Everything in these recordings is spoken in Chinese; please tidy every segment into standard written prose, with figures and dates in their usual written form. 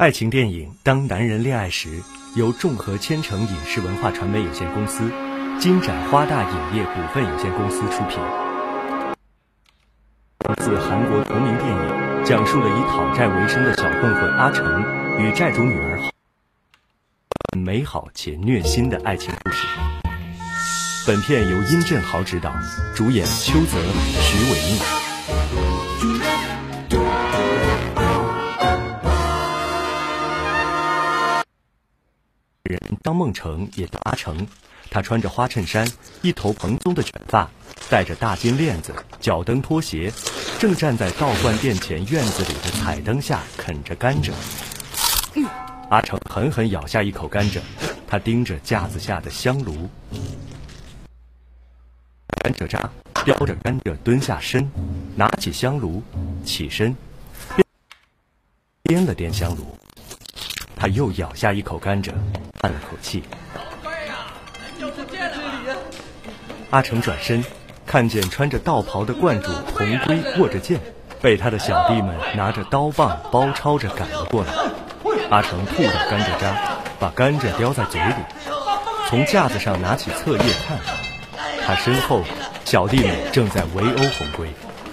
爱情电影《当男人恋爱时》由众和千城影视文化传媒有限公司、金盏花大影业股份有限公司出品。自韩国同名电影，讲述了以讨债为生的小混混阿成与债主女儿美好且虐心的爱情故事。本片由殷振豪执导，主演邱泽、徐伟宁。人张梦成也叫阿成，他穿着花衬衫，一头蓬松的卷发，戴着大金链子，脚蹬拖鞋，正站在道观店前院子里的彩灯下啃着甘蔗。阿成狠狠咬下一口甘蔗，他盯着架子下的香炉，甘蔗渣叼着甘蔗蹲下身，拿起香炉，起身掂了掂香炉，他又咬下一口甘蔗，叹了口气。阿成转身，看见穿着道袍的观主红龟握着剑，被他的小弟们拿着刀棒包抄着赶了过来。阿成吐掉甘蔗渣，把甘蔗叼在嘴里，从架子上拿起册页看。他身后小弟们正在围殴红龟。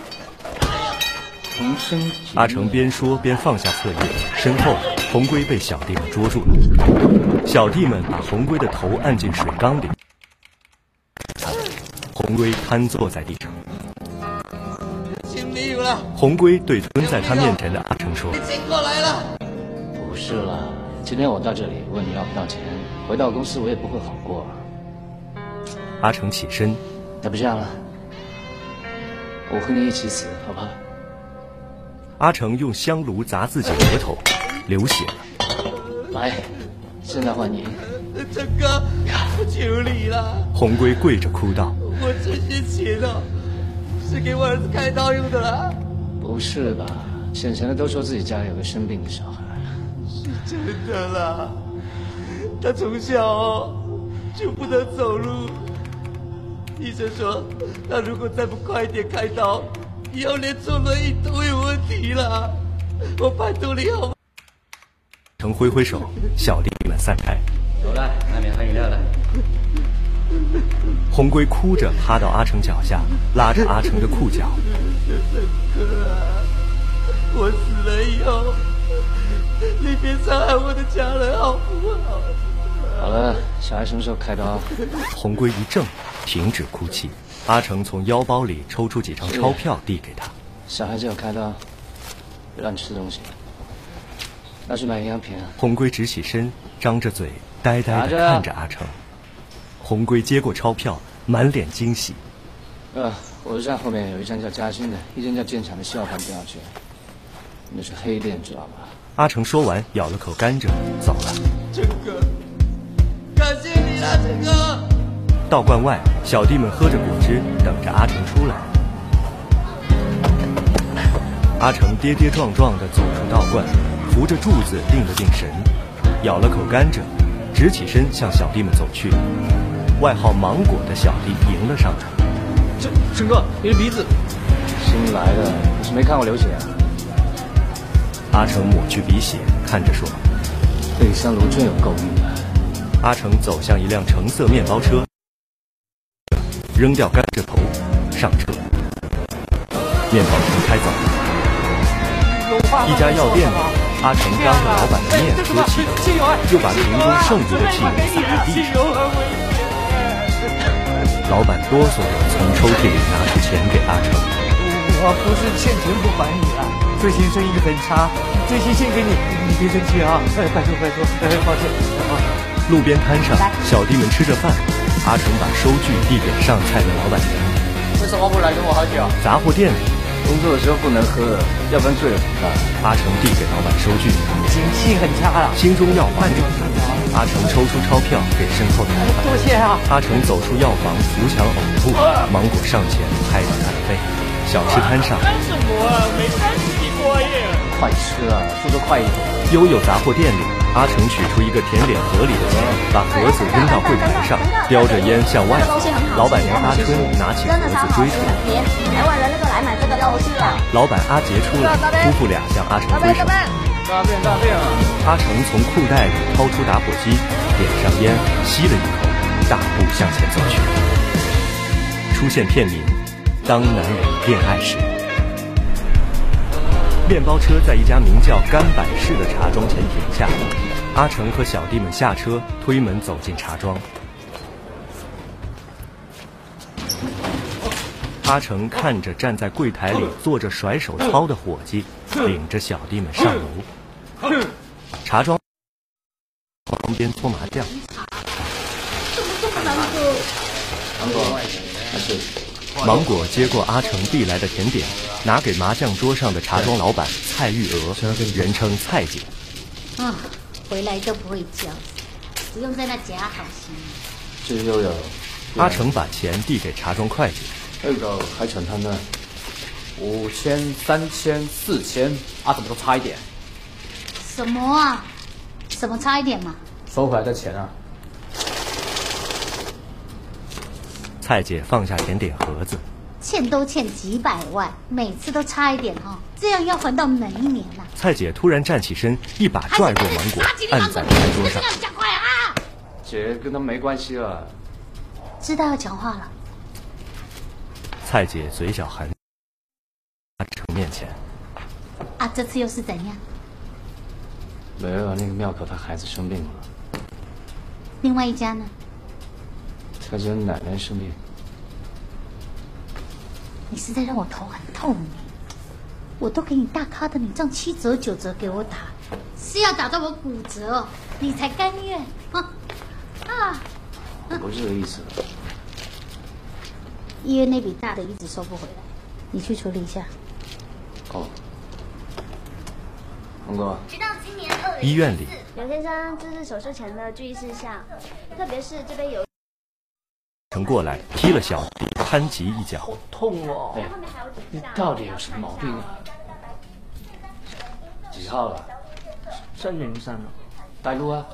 阿成边说边放下册页，身后红龟被小弟们捉住了。小弟们把红龟的头按进水缸里，红龟瘫坐在地上。红龟对蹲在他面前的阿成说：“ 不是了，今天我到这里问你要不到钱，回到公司我也不会好过。” 阿成起身：“ 那不这样了，我和你一起死，好不好？” 阿成用香炉砸自己额头，流血了。 来，现在换你。 成哥，我求你了。 红龟跪着哭道：“ 我这些钱哦，是给我儿子开刀用的啦。” 不是吧？显钱的都说自己家里有个生病的小孩。 是真的啦，他从小就不能走路，医生说他如果再不快一点开刀，以后连坐轮椅都有问题了。我拜托你好吗？ 成挥挥手，小弟们散开。 走了，外面喝饮料了。 红龟哭着趴到阿成脚下，拉着阿成的裤脚。 哥啊，我死了以后，你别伤害我的家人好不好？ 好了，小孩什么时候开刀？ 红龟一怔，停止哭泣。阿成从腰包里抽出几张钞票递给他。 小孩子有开刀，让你吃东西，拿去买营养品啊。 红龟直起身，张着嘴，呆呆地看着阿成。红龟接过钞票，满脸惊喜。 火车站后面有一站叫嘉兴的，一间叫建厂的西药盘不要去，那是黑店，知道吧？ 阿成说完，咬了口甘蔗，走了。 成哥，感谢你啊，成哥。 道观外，小弟们喝着果汁，等着阿成出来。阿成跌跌撞撞地走出道观，扶着柱子定了定神，咬了口甘蔗，直起身向小弟们走去。外号芒果的小弟迎了上来。 成哥，你的鼻子。 新来的，你是没看我流血啊？ 阿成抹去鼻血，看着说：“ 这个香炉真有够用的。” 阿成走向一辆橙色面包车，扔掉甘蔗头，上车。面包车开走了。一家药店里，阿成当着老板的面喝汽油，又把瓶中剩余的汽油洒在地上。老板哆嗦着从抽屉里拿出钱给阿成。 我不是欠钱不还你了，最近生意很差，这些先给你，你别生气啊！拜托，抱歉。 路边摊上，小弟们吃着饭，阿成把收据递给上菜的老板娘。 为什么不来跟我喝酒？ 杂货店里， 工作的时候不能喝，要不然罪有很大。 阿成递给老板收据， 景气很差了， 心中要还着。阿成抽出钞票给身后的老板。 多谢啊！ 阿成走出药房，扶墙呕吐，芒果上前拍着他的背。小吃摊上， 干什么啊？没干死你过夜。 快吃啊，速度快一点。 悠悠杂货店里，阿成取出一个甜脸盒里的钱，把盒子扔到柜台上，叼着烟向外走。老板娘阿春拿起盒子追出来， 台湾人都来买这个东西啊！ 老板阿杰出来，夫妇俩向阿成挥手。 大便大便啊！ 阿成从裤袋里掏出打火机，点上烟，吸了一口，大步向前走去。出现片名：当男人恋爱时。面包车在一家名叫甘柏市的茶庄前停下，阿成和小弟们下车，推门走进茶庄。阿成看着站在柜台里做着甩手操的伙计，领着小弟们上楼。茶庄旁边搓麻将。 怎么这么难喝？ 芒果，还是芒果接过阿成递来的甜点，拿给麻将桌上的茶庄老板蔡玉娥，人称蔡姐。 啊，回来都不会叫，不用在那假好心。 这又有。 阿成把钱递给茶庄会计。 那个海产摊呢 ？5000、3000、4000，啊，怎么都差一点？ 什么啊？什么差一点嘛？ 收回来的钱啊！ 蔡姐放下甜点盒子， 欠都欠几百万，每次都差一点哈、哦，这样要还到哪一年啊？ 蔡姐突然站起身，一把拽过芒果，按在餐桌上。 讲话啊！ 姐跟他没关系了。 知道要讲话了。 蔡姐嘴角含阿成面前。 啊，这次又是怎样？ 没有，那个庙口他孩子生病了。 另外一家呢？ 他家奶奶生病。 你是在让我头很痛你？我都给你大咖的，你这样7折9折给我打，是要打到我骨折，你才甘愿啊？啊！ 不是这个意思。 医院那笔大的一直收不回来，你去处理一下。 哦。芒果。 直到今年2月。 医院里， 刘先生，这是手术前的注意事项，特别是这边有。 成过来踢了小弟潘吉一脚。 好痛哦！哎，你到底有什么毛病啊？几号了 303了。 带路啊！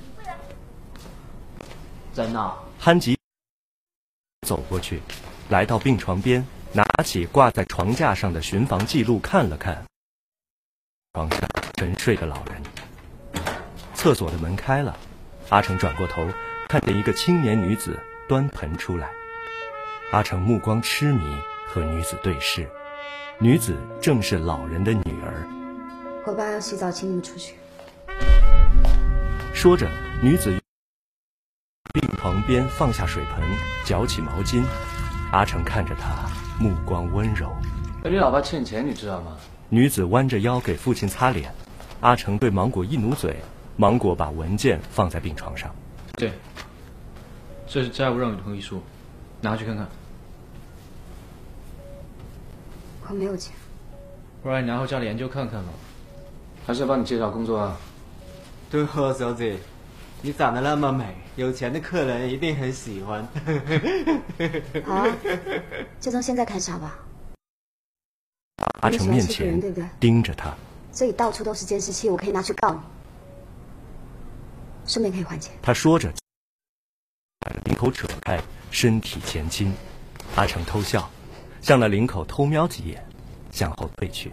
在那。 潘吉走过去，来到病床边，拿起挂在床架上的巡房记录看了看。床上沉睡的老人。厕所的门开了，阿成转过头，看见一个青年女子端盆出来。阿成目光痴迷，和女子对视。女子正是老人的女儿。 我爸要洗澡，请你们出去。 说着，女子病床边放下水盆，搅起毛巾。阿成看着她，目光温柔。 你老爸欠钱，你知道吗？ 女子弯着腰给父亲擦脸。阿成对芒果一努嘴，芒果把文件放在病床上。 对，这是债务让与同意书，拿去看看。 我没有钱。 不然你拿回家里研究看看吧。 还是要帮你介绍工作啊？ 对哦，小姐，你长得那么美，有钱的客人一定很喜欢。 好啊，就从现在开始好吧？ 阿成面前对不对？ 盯着他。 这里到处都是监视器，我可以拿去告你，顺便可以还钱。 他说着，把领口扯开，身体前倾。阿成偷笑，向那领口偷瞄几眼，向后退去。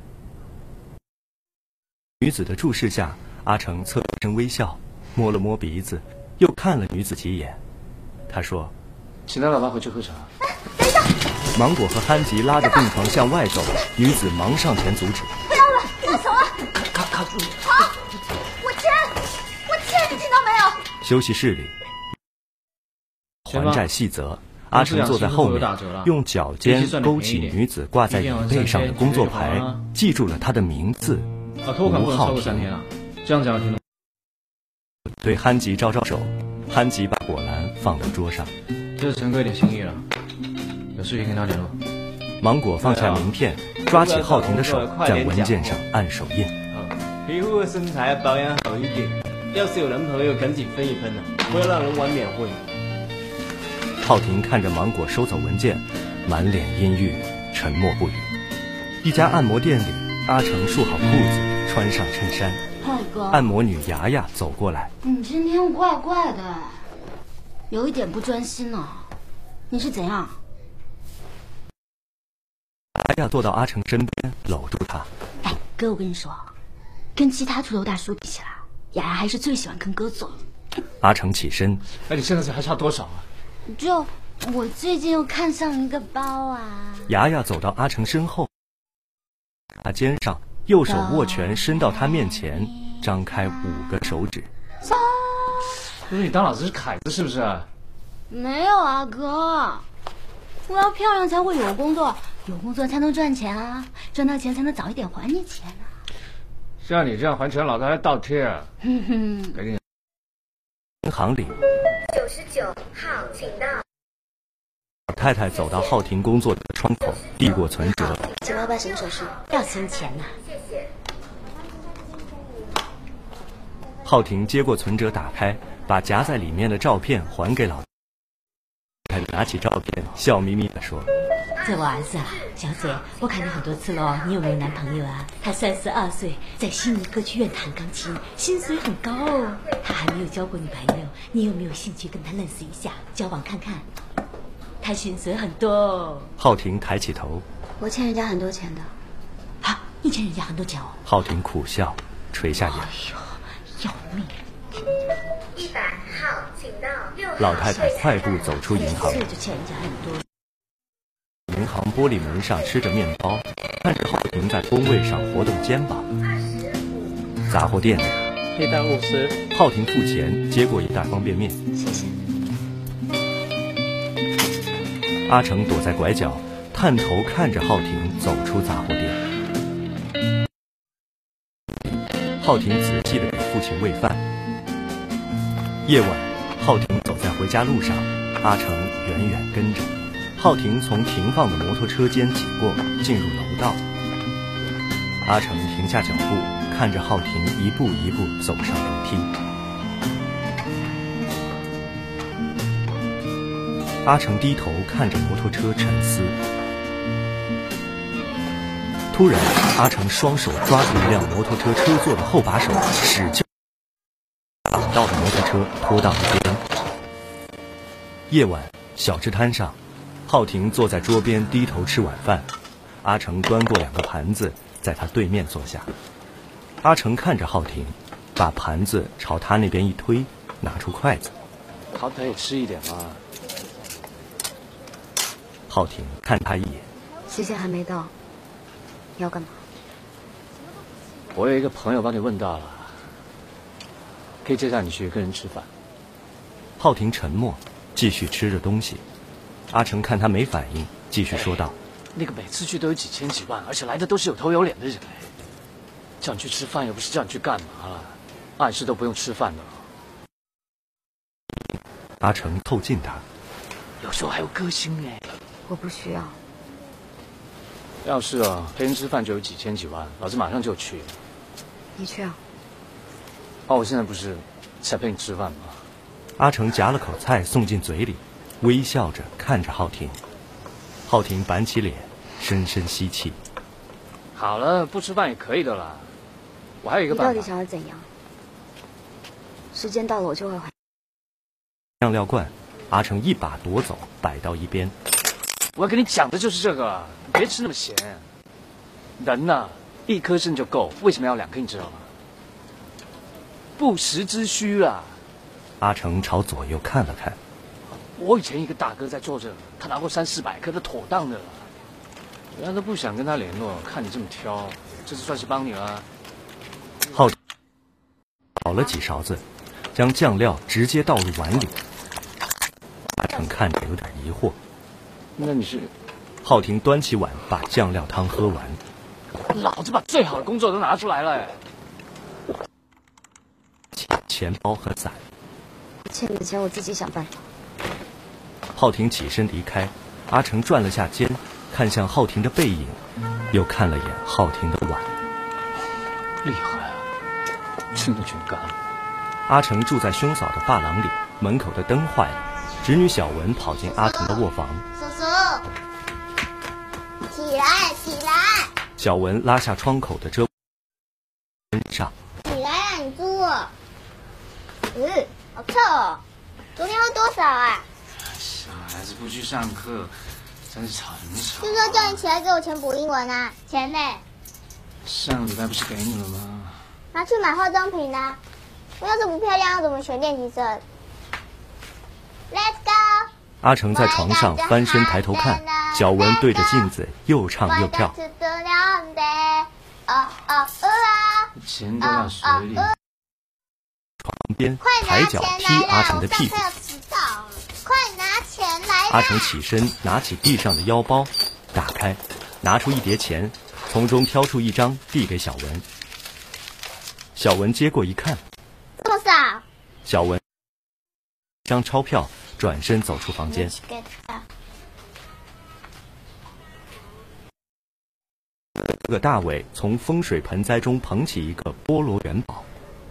女子的注视下，阿成侧身微笑，摸了摸鼻子，又看了女子几眼。他说：“ 请他老爸回去喝茶。” 等一下！ 芒果和憨吉拉着病床向外走，女子忙上前阻止。 不要了，放手啊！ 卡住！ 好，我签，你听到没有？ 休息室里，还债细则。阿成坐在后面，用脚尖勾起女子挂在椅背上的工作牌，记住了她的名字托款不能超过吴 3天啊！这样讲听懂？ 对憨吉招招手，憨吉把果篮放到桌上。 这是陈哥一点心意了，有事情跟他联络。 芒果放下名片，抓起浩廷的手，在文件上按手印。 皮肤和身材保养好一点，要是有男朋友赶紧分一分啊，不要让人玩免费。 浩廷看着芒果收走文件，满脸阴郁，沉默不语。一家按摩店里，阿成束好裤子，穿上衬衫。 浩哥， 按摩女牙牙走过来。 你今天怪怪的，有一点不专心呢、你是怎样？ 牙牙坐到阿成身边，搂住他。 哎，哥，我跟你说， 跟其他秃头大叔比起来，雅雅还是最喜欢跟哥走。 阿成起身， 那你现在还差多少啊？ 就我最近又看上一个包啊。 雅雅走到阿成身后，他肩上，右手握拳伸到他面前，张开5个手指。 不是你当老子是凯子是不是啊？ 没有啊，哥。我要漂亮才会有工作，有工作才能赚钱啊，赚到钱才能早一点还你钱啊。 像你这样还钱，老子还倒贴啊！赶紧。 银行里 ，99号，请到。 老太太走到浩庭工作的窗口，递过存折。 请问办什么手续？要存钱呐。 谢谢。 浩庭接过存折，打开，把夹在里面的照片还给老太太。拿起照片，笑眯眯地说：“ 这我儿子啊，小姐，我看你很多次了，你有没有男朋友啊？他32岁，在悉尼歌剧院弹钢琴，薪水很高哦。他还没有交过女朋友，你有没有兴趣跟他认识一下，交往看看？他薪水很多哦。” 浩庭抬起头：“ 我欠人家很多钱的。”“啊，你欠人家很多钱哦？” 浩庭苦笑，垂下眼。 哎呦，要命 ！100号，请到6号。 老太太快步走出银行。 这就欠人家很多。 银行玻璃门上吃着面包，看着浩庭在工位上活动肩膀。杂货店里 ，1单50。 浩庭付钱，接过一袋方便面。 谢谢。 阿成躲在拐角，探头看着浩庭走出杂货店。浩庭仔细地给父亲喂饭。夜晚，浩庭走在回家路上，阿成远远跟着。浩庭从停放的摩托车间挤过，进入楼道。阿成停下脚步，看着浩庭一步一步走上楼梯。阿成低头看着摩托车沉思。突然，阿成双手抓住一辆摩托车车座的后把手，使劲把倒的摩托车拖到一边。夜晚，小吃摊上，浩庭坐在桌边低头吃晚饭。阿成端过2个盘子，在他对面坐下。阿成看着浩庭，把盘子朝他那边一推，拿出筷子。 好歹也吃一点嘛。 浩庭看他一眼。 时间还没到，你要干嘛？ 我有一个朋友帮你问到了，可以介绍你去跟人吃饭。 浩庭沉默，继续吃着东西。阿成看他没反应，继续说道：“ 那个每次去都有几千几万，而且来的都是有头有脸的人，叫你去吃饭又不是叫你去干嘛，碍事都不用吃饭的。” 阿成凑近他， 有时候还有歌星哎。 我不需要。 要是陪人吃饭就有几千几万，老子马上就去。 你去啊？ 我现在不是才陪你吃饭吗？ 阿成夹了口菜送进嘴里，微笑着看着浩庭。浩庭板起脸，深深吸气。 好了，不吃饭也可以的啦。我还有一个办法。 你到底想要怎样？时间到了，我就会还。 酱料罐，阿成一把夺走，摆到一边。 我要跟你讲的就是这个，别吃那么咸。人呐，1颗肾就够，为什么要2颗？你知道吗？不时之需啦。 阿成朝左右看了看。 我以前一个大哥在做这个，他拿过300-400颗，都妥当的了。人家都不想跟他联络，看你这么挑，这次算是帮你了。 浩庭倒了几勺子，将酱料直接倒入碗里。阿成看着有点疑惑。 那你是？ 浩庭端起碗，把酱料汤喝完。 老子把最好的工作都拿出来了。 钱包和伞。 欠你的钱我自己想办法。 浩庭起身离开，阿成转了下肩，看向浩庭的背影，又看了眼浩庭的碗。 厉害啊，真的全干。 阿成住在兄嫂的发廊里，门口的灯坏了，侄女小文跑进阿成的卧房。 叔叔，起来，起来！ 小文拉下窗口的遮身上。 起来啊，你坐。好臭哦！昨天喝多少啊？ 小孩子不去上课，真是吵什么吵？ 就是要叫你起来给我钱补英文啊，钱呢？ 上个礼拜不是给你了吗？ 拿去买化妆品啦。我要是不漂亮，要怎么选练习生 ？Let's go。 阿成在床上翻身抬头看，小文对着镜子又唱又跳。 钱都要水里。 床边抬脚踢阿成的屁股。 快拿钱来！ 阿成起身拿起地上的腰包，打开，拿出一叠钱，从中挑出一张递给小文。小文接过一看， 这么少。 小文一张钞票，转身走出房间。哥哥大伟从风水盆栽中捧起一个菠萝元宝。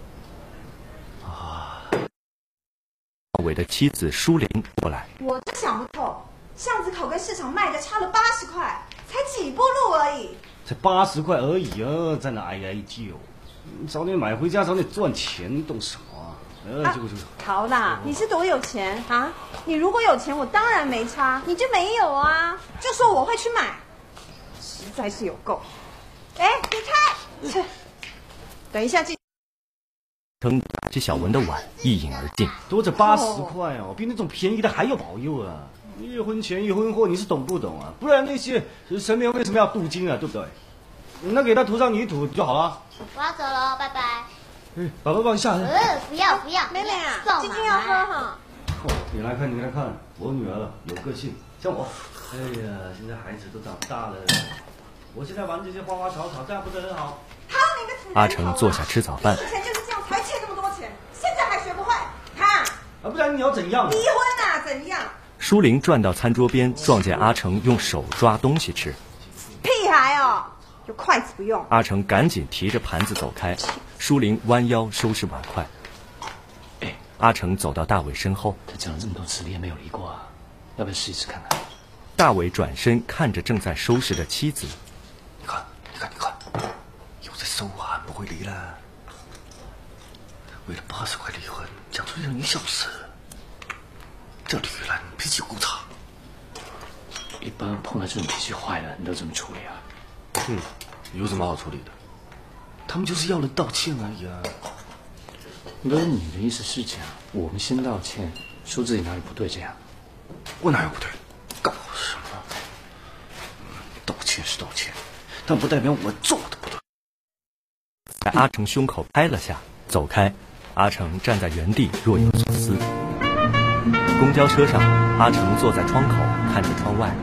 大伟的妻子舒玲过来， 我真想不透，巷子口跟市场卖的差了80块，才几步路而已。 才80块而已啊，在那哀哀叫，早点买回家，早点赚钱，你懂什么啊？ 好啦，你是多有钱啊？你如果有钱，我当然没差，你就没有啊？就说我会去买，实在是有够。哎，你看，等一下记。 称打起小文的碗，一饮而尽。 多这80块哦，比那种便宜的还要保佑啊！一婚前一婚后，你是懂不懂啊？不然那些神明为什么要镀金啊？对不对？那给他涂上泥土就好了。 我要走了，拜拜。 爸爸帮你下来。 不要不要， 妹妹啊，今天要喝哈。 你来看，我女儿有个性，像我。哎呀，现在孩子都长大了，我现在玩这些花花草草，这样不是很好？ 阿成坐下吃早饭。 以前就是这样才欠这么多钱，现在还学不会？看， 不然你要怎样？ 离婚啊？怎样？ 舒玲转到餐桌边，撞见阿成用手抓东西吃。 屁孩哦，有筷子不用。 阿成赶紧提着盘子走开，舒玲弯腰收拾碗筷。阿成走到大伟身后， 他讲了这么多次，你也没有理过啊，要不要试一试看看？ 大伟转身看着正在收拾的妻子， 你看，有在收啊，不会离了。为了80块离婚，讲出让你笑死。这女人脾气够差。 一般碰到这种脾气坏的，你都怎么处理啊？ 有什么好处理的？他们就是要人道歉而已啊。 不是你的意思是讲，我们先道歉，说自己哪里不对，这样？ 我哪有不对？搞什么？道歉是道歉，但不代表我做的不对。 在阿成胸口拍了下，走开。阿成站在原地若有所思。公交车上，阿成坐在窗口看着窗外。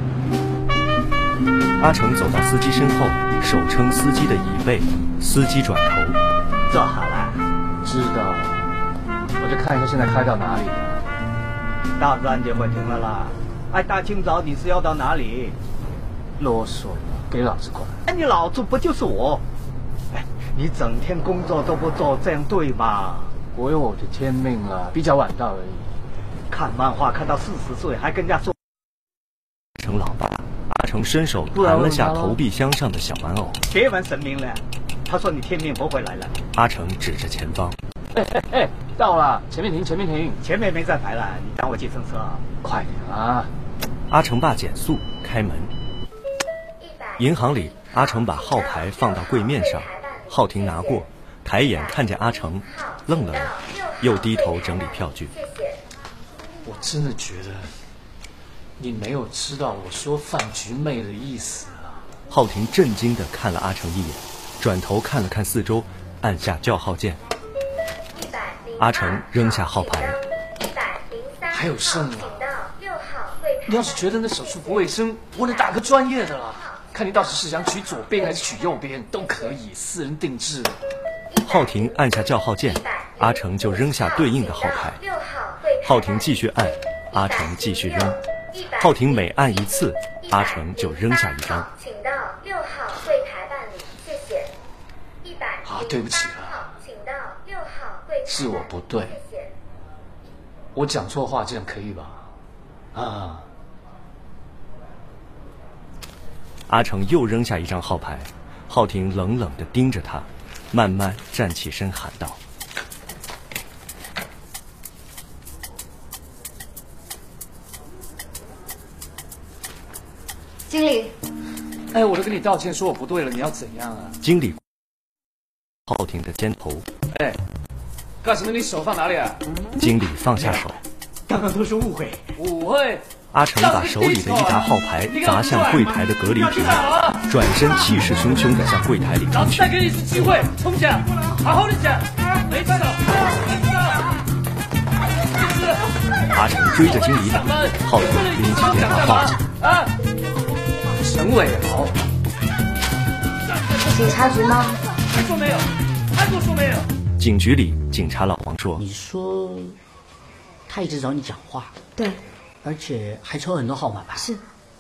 阿成走到司机身后，手撑司机的椅背，司机转头， 坐好了。 知道，我就看一下现在开到哪里。 大自然就会停了啦。大清早你是要到哪里？ 啰嗦，给老子滚！ 你老子不就是我？你整天工作都不做，这样对吗？ 我有我的天命了，比较晚到而已。 看漫画看到40岁，还跟人家说。 阿成老爸，阿成伸手弹了下投币箱上的小玩偶。 别问神明了，他说你天命不会来了。 阿成指着前方。 到了，前面停， 前面没在排了，你当我计程车啊？ 快点啊！ 阿成爸减速开门。银行里，阿成把号牌放到柜面上。浩婷拿过，抬眼看见阿成，愣了愣，又低头整理票据。 我真的觉得你没有知道我说饭局妹的意思啊！ 浩婷震惊地看了阿成一眼，转头看了看四周，按下叫号键。阿成扔下号牌。 还有剩啊！你要是觉得那手术不卫生，我能打个专业的啦。看你到底是想取左边还是取右边，都可以，私人定制。 浩婷按下叫号键，阿成就扔下对应的号牌。浩婷继续按，阿成继续扔。浩婷每按一次，阿成就扔下一张。 请到6号柜台办理，谢谢。 对不起了， 请到6号柜台。 是我不对， 谢谢。 我讲错话，这样可以吧？ 阿成又扔下一张号牌，浩婷冷冷地盯着他，慢慢站起身喊道：“ 经理。” 我都跟你道歉，说我不对了，你要怎样啊？ 经理浩廷的肩头。 哎，干什么？你手放哪里啊？ 经理放下手。 刚刚都是误会。 误会。 阿成把手里的一沓号牌砸向柜台的隔离屏，转身气势汹汹地向柜台里冲去。 再给你一次机会，冲讲，好好的讲，没错。 阿成追着经理打，浩廷拎起电话报警。 啊，陈伟豪， 警察局吗？ 还说没有？还给我说没有？ 警局里，警察老王说：“ 你说，他一直找你讲话， 对， 而且还抽很多号码牌。 是，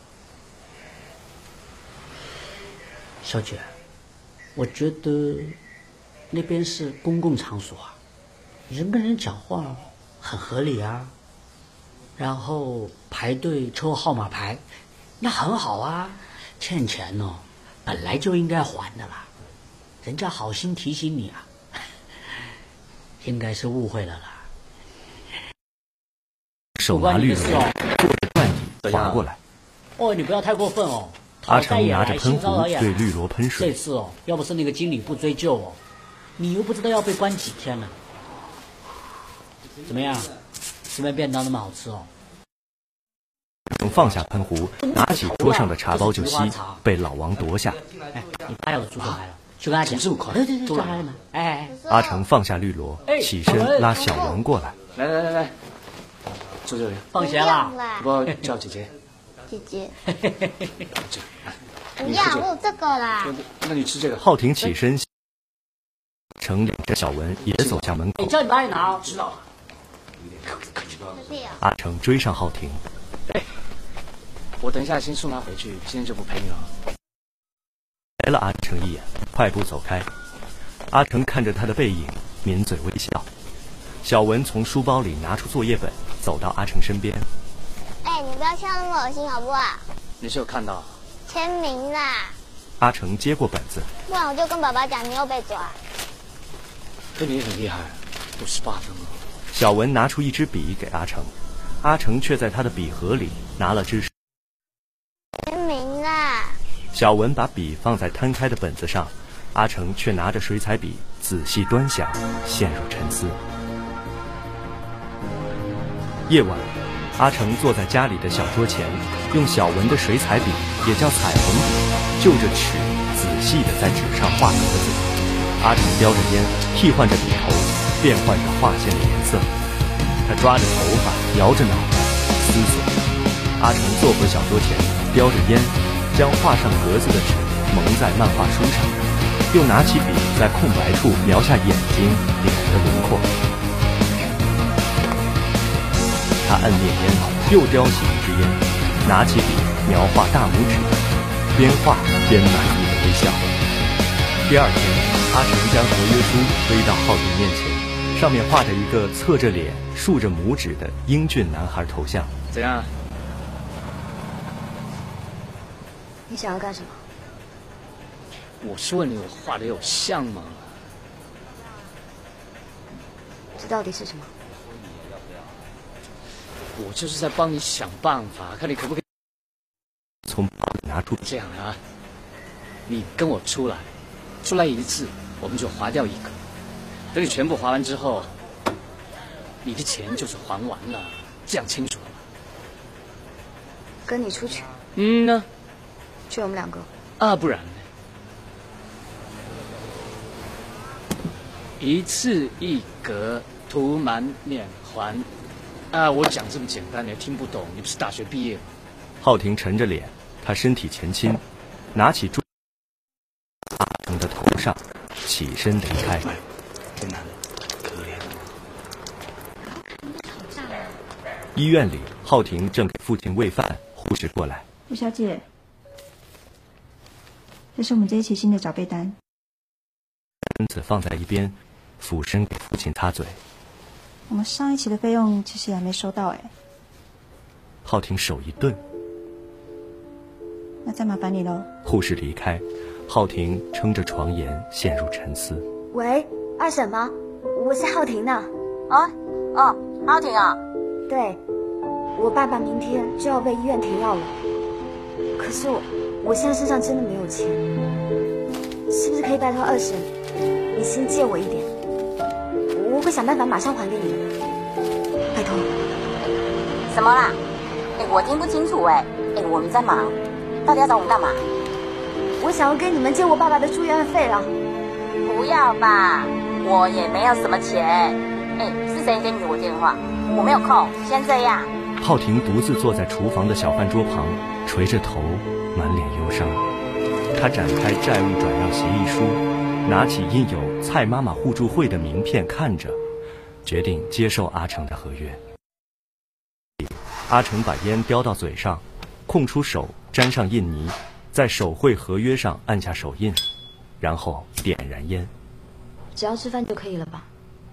小姐，我觉得那边是公共场所啊，人跟人讲话很合理啊。然后排队抽号码牌，那很好啊。欠钱哦，本来就应该还的啦，人家好心提醒你啊，应该是误会了啦。” 手拿绿萝，坐着转椅滑过来。 哦，你不要太过分哦。 阿成拿着喷壶对绿萝喷水。 这次哦，要不是那个经理不追究哦，你又不知道要被关几天呢。怎么样？这边便当那么好吃哦。 放下喷壶，拿起桌上的茶包就吸，被老王夺下。 哎，你爸要的猪手来了，去跟他讲。对，抓来了嘛。哎。 阿成放下绿萝，起身拉小文过来。 来。坐这里， 放学啦， 不过叫姐姐。 姐姐， 不要，我有这个啦。 那你吃这个。 浩廷起身，成领着小文也走向门口。 你叫你爸去拿， 知道了。 阿成追上浩廷。 我等一下先送他回去，今天就不陪你了。 白了阿成一眼，快步走开。阿成看着他的背影，抿嘴微笑。小文从书包里拿出作业本，走到阿成身边。 哎，你不要笑那么恶心好不好？ 你是有看到？ 签名啦。 阿成接过本子。 不然我就跟爸爸讲你又被抓。 对你也很厉害，都18分了。 小文拿出一支笔给阿成，阿成却在他的笔盒里拿了支。 签名啦。 小文把笔放在摊开的本子上，阿成却拿着水彩笔仔细端详，陷入沉思。夜晚，阿成坐在家里的小桌前，用小文的水彩笔，也叫彩虹笔，就着尺仔细地在纸上画格子。阿成叼着烟，替换着笔头，变换着画线的颜色。他抓着头发，摇着脑袋，思索。阿成坐回小桌前，叼着烟，将画上格子的纸蒙在漫画书上，又拿起笔在空白处描下眼睛、脸的轮廓。他按灭烟，又叼起一支烟，拿起笔描画大拇指，边画边满意的微笑。第二天，阿成将合约书推到浩廷面前，上面画着一个侧着脸、竖着拇指的英俊男孩头像。 怎样？ 你想要干什么？ 我是问你，我画的有像吗？ 这到底是什么？ 我就是在帮你想办法，看你可不可以从包里拿出这样啊？你跟我出来一次，我们就划掉一个。等你全部划完之后，你的钱就是还完了，这样清楚了吗？ 跟你出去？ 呢？ 就我们2个啊，不然呢？一次一格，涂满面环。啊，我讲这么简单，你还听不懂？你不是大学毕业吗？ 浩廷沉着脸，他身体前倾，拿起桌阿成的头上，起身离开。 这男的可怜。 医院里，浩廷正给父亲喂饭，护士过来。 吴小姐，这是我们这一期新的找备单。 单子放在一边，俯身给父亲擦嘴。 我们上一期的费用其实也还没收到哎。 浩廷手一顿， 那再麻烦你喽。 护士离开，浩廷撑着床沿陷入沉思。 喂，二婶吗？我是浩廷呢。 浩廷啊。 对，我爸爸明天就要被医院停药了，可是我现在身上真的没有钱，是不是可以拜托二婶你先借我一点，我会想办法马上还给你的，拜托。 什么啦？我听不清楚我们在忙，到底要找我们干嘛？ 我想要跟你们借我爸爸的住院费了。 不要吧，我也没有什么钱。是谁给你我电话？我没有空，先这样。 浩庭独自坐在厨房的小饭桌旁，垂着头，满脸忧伤。他展开债务转让协议书，拿起印有蔡妈妈互助会的名片看着，决定接受阿成的合约。阿成把烟叼到嘴上，空出手沾上印泥，在手绘合约上按下手印，然后点燃烟。 只要吃饭就可以了吧？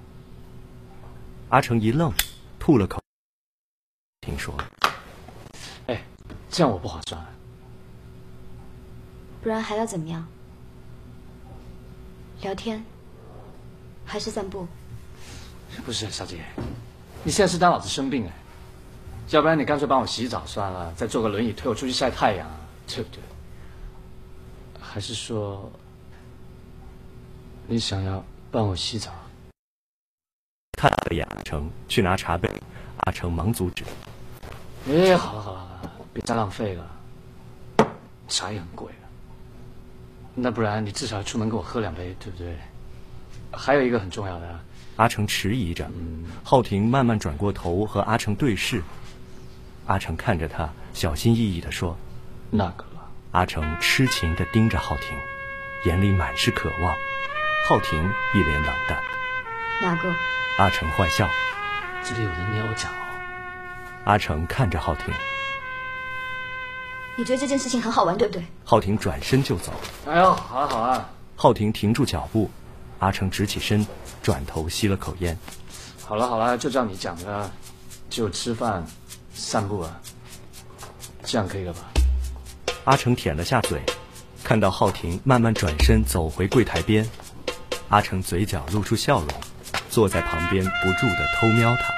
阿成一愣，吐了口。听说， 这样我不划算。 不然还要怎么样？聊天，还是散步？ 不是，小姐，你现在是当老子生病要不然你干脆帮我洗澡算了，再坐个轮椅推我出去晒太阳，对不对？还是说，你想要帮我洗澡？ 看了眼阿成去拿茶杯，阿成忙阻止。 好了，别再浪费了，茶也很贵了。那不然你至少出门给我喝2杯，对不对？还有一个很重要的。 阿成迟疑着，浩庭慢慢转过头和阿成对视。阿成看着他，小心翼翼地说：“ 那个了。” 阿成痴情地盯着浩庭，眼里满是渴望。浩庭一脸冷淡。 哪个？ 阿成坏笑。 这里有人鸟脚。 阿成看着浩庭。 你觉得这件事情很好玩，对不对？ 浩庭转身就走。 好啊。 浩庭停住脚步，阿成直起身，转头吸了口烟。 好了，就照你讲的，就吃饭、散步啊，这样可以了吧？ 阿成舔了下嘴，看到浩庭慢慢转身走回柜台边，阿成嘴角露出笑容，坐在旁边不住地偷瞄他。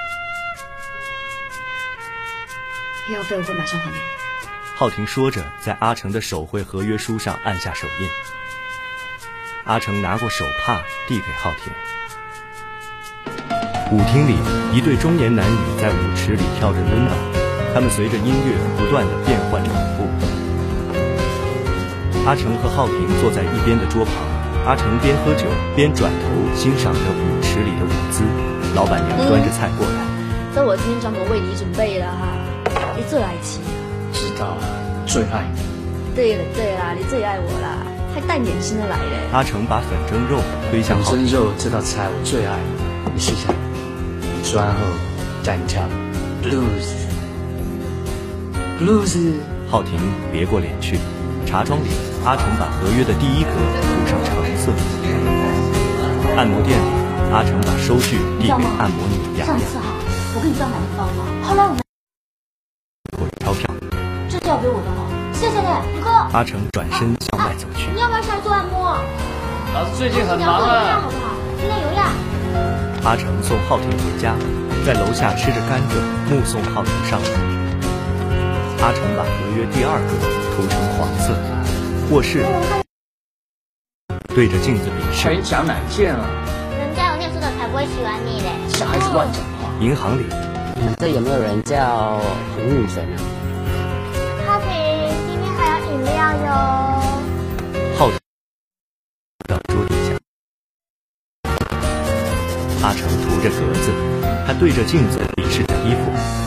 医药费我会马上还给你。 浩庭说着，在阿成的手绘合约书上按下手印。阿成拿过手帕递给浩庭。舞厅里，一对中年男女在舞池里跳着伦巴，他们随着音乐不断地变换着舞步。阿成和浩庭坐在一边的桌旁，阿成边喝酒边转头欣赏着舞池里的舞姿。老板娘端着菜过来， 这我今天专门为你准备了哈，你最爱吃。 知道了，最爱你。 对了，你最爱我啦，还带点心的来嘞。 阿成把粉蒸肉推向浩庭。 粉蒸肉这道菜我最爱，你试一下。吃完后带你跳 blues。 浩庭别过脸去。茶庄里，阿成把合约的第一格涂上橙色。按摩店里，阿成把收据递给按摩女雅雅。 上次我跟你要买个包吗？后来我们钞票， 这是要给我的哦，谢谢你，哥。 阿成转身向外走去。 你要不要下来做按摩？ 老子最近很忙啊。 好不好？今天有氧。 阿成送浩庭回家，在楼下吃着甘蔗，目送浩庭上楼。阿成把合约第二格涂成黄色。卧室对着镜子比试。 讲哪件啊？ 人家有念书的才不会喜欢你嘞。 小孩子乱讲话。 银行里， 这有没有人叫红女神啊？ 浩庭，今天还有饮料哟。 浩庭到桌底下。阿成涂着格子，他对着镜子比试着衣服。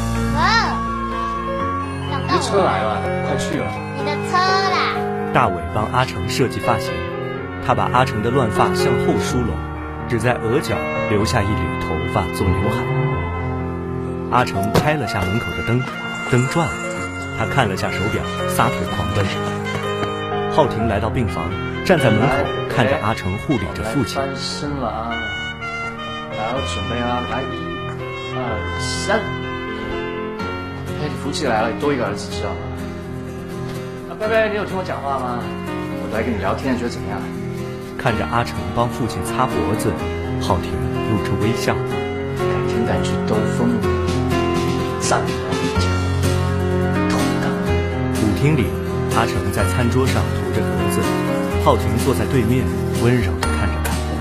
你的车来了，快去了。 你的车啦。 大伟帮阿成设计发型，他把阿成的乱发向后梳拢，只在额角留下一缕头发做刘海。阿成开了下门口的灯，灯转了，他看了下手表，撒腿狂奔。浩庭来到病房，站在门口看着阿成护理着父亲。 翻身了啊！来，我准备啊，来1、2、3。你福气来了，你多一个儿子，知道吗？贝贝，你有听我讲话吗？我来跟你聊天，觉得怎么样？ 看着阿成帮父亲擦脖子，浩庭露出微笑。 改天带去兜风，赞同一脚，同道。 舞厅里，阿成在餐桌上涂着格子，浩庭坐在对面，温柔地看着他。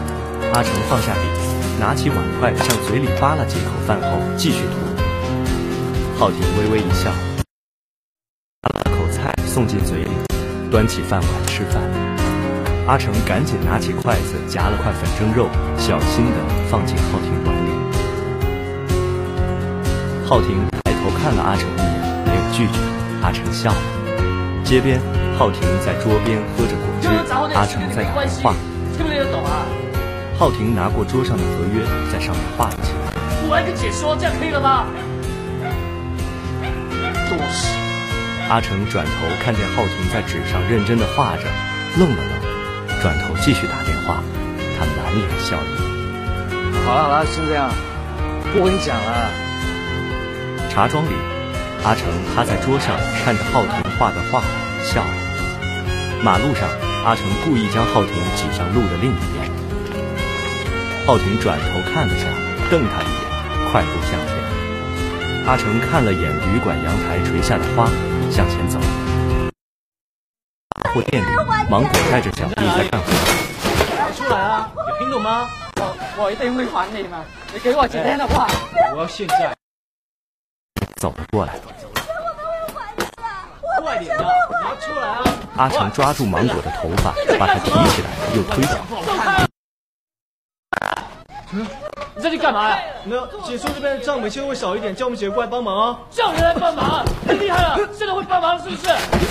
阿成放下笔，拿起碗筷向嘴里扒了几口饭后继续涂。浩廷微微一笑，把口菜送进嘴里，端起饭碗吃饭。阿成赶紧拿起筷子夹了块粉蒸肉，小心地放进浩廷碗里。浩廷抬头看了阿成一眼，没有拒绝。阿成笑了。街边，浩廷在桌边喝着果汁，阿成在打电话。 听不听得懂啊？ 浩廷拿过桌上的合约，在上面画了起来。 我来个解说，这样可以了吗？多事。 阿成转头看见浩廷在纸上认真地画着，愣了愣，转头继续打电话。他满脸笑意。 好了，先这样。我跟你讲了。 茶庄里，阿成趴在桌上看着浩廷画的画，笑了。马路上，阿成故意将浩廷挤向路的另一边。浩廷转头看了下，瞪他一眼，快步向前。阿成看了眼旅馆阳台垂下的花，向前走。货店里，芒果带着小弟在干活。 出来啊！有听懂吗？ 我一定会还你们。你给我几天的话。 我要现在。 走了过来。 快点的，你要出来啊！ 阿成抓住芒果的头发，把他提起来又推倒。 你这里干嘛呀？ 没有，解说这边的账每天会少一点，叫我们姐过来帮忙哦。 叫人来帮忙，太厉害了！现在会帮忙是不是？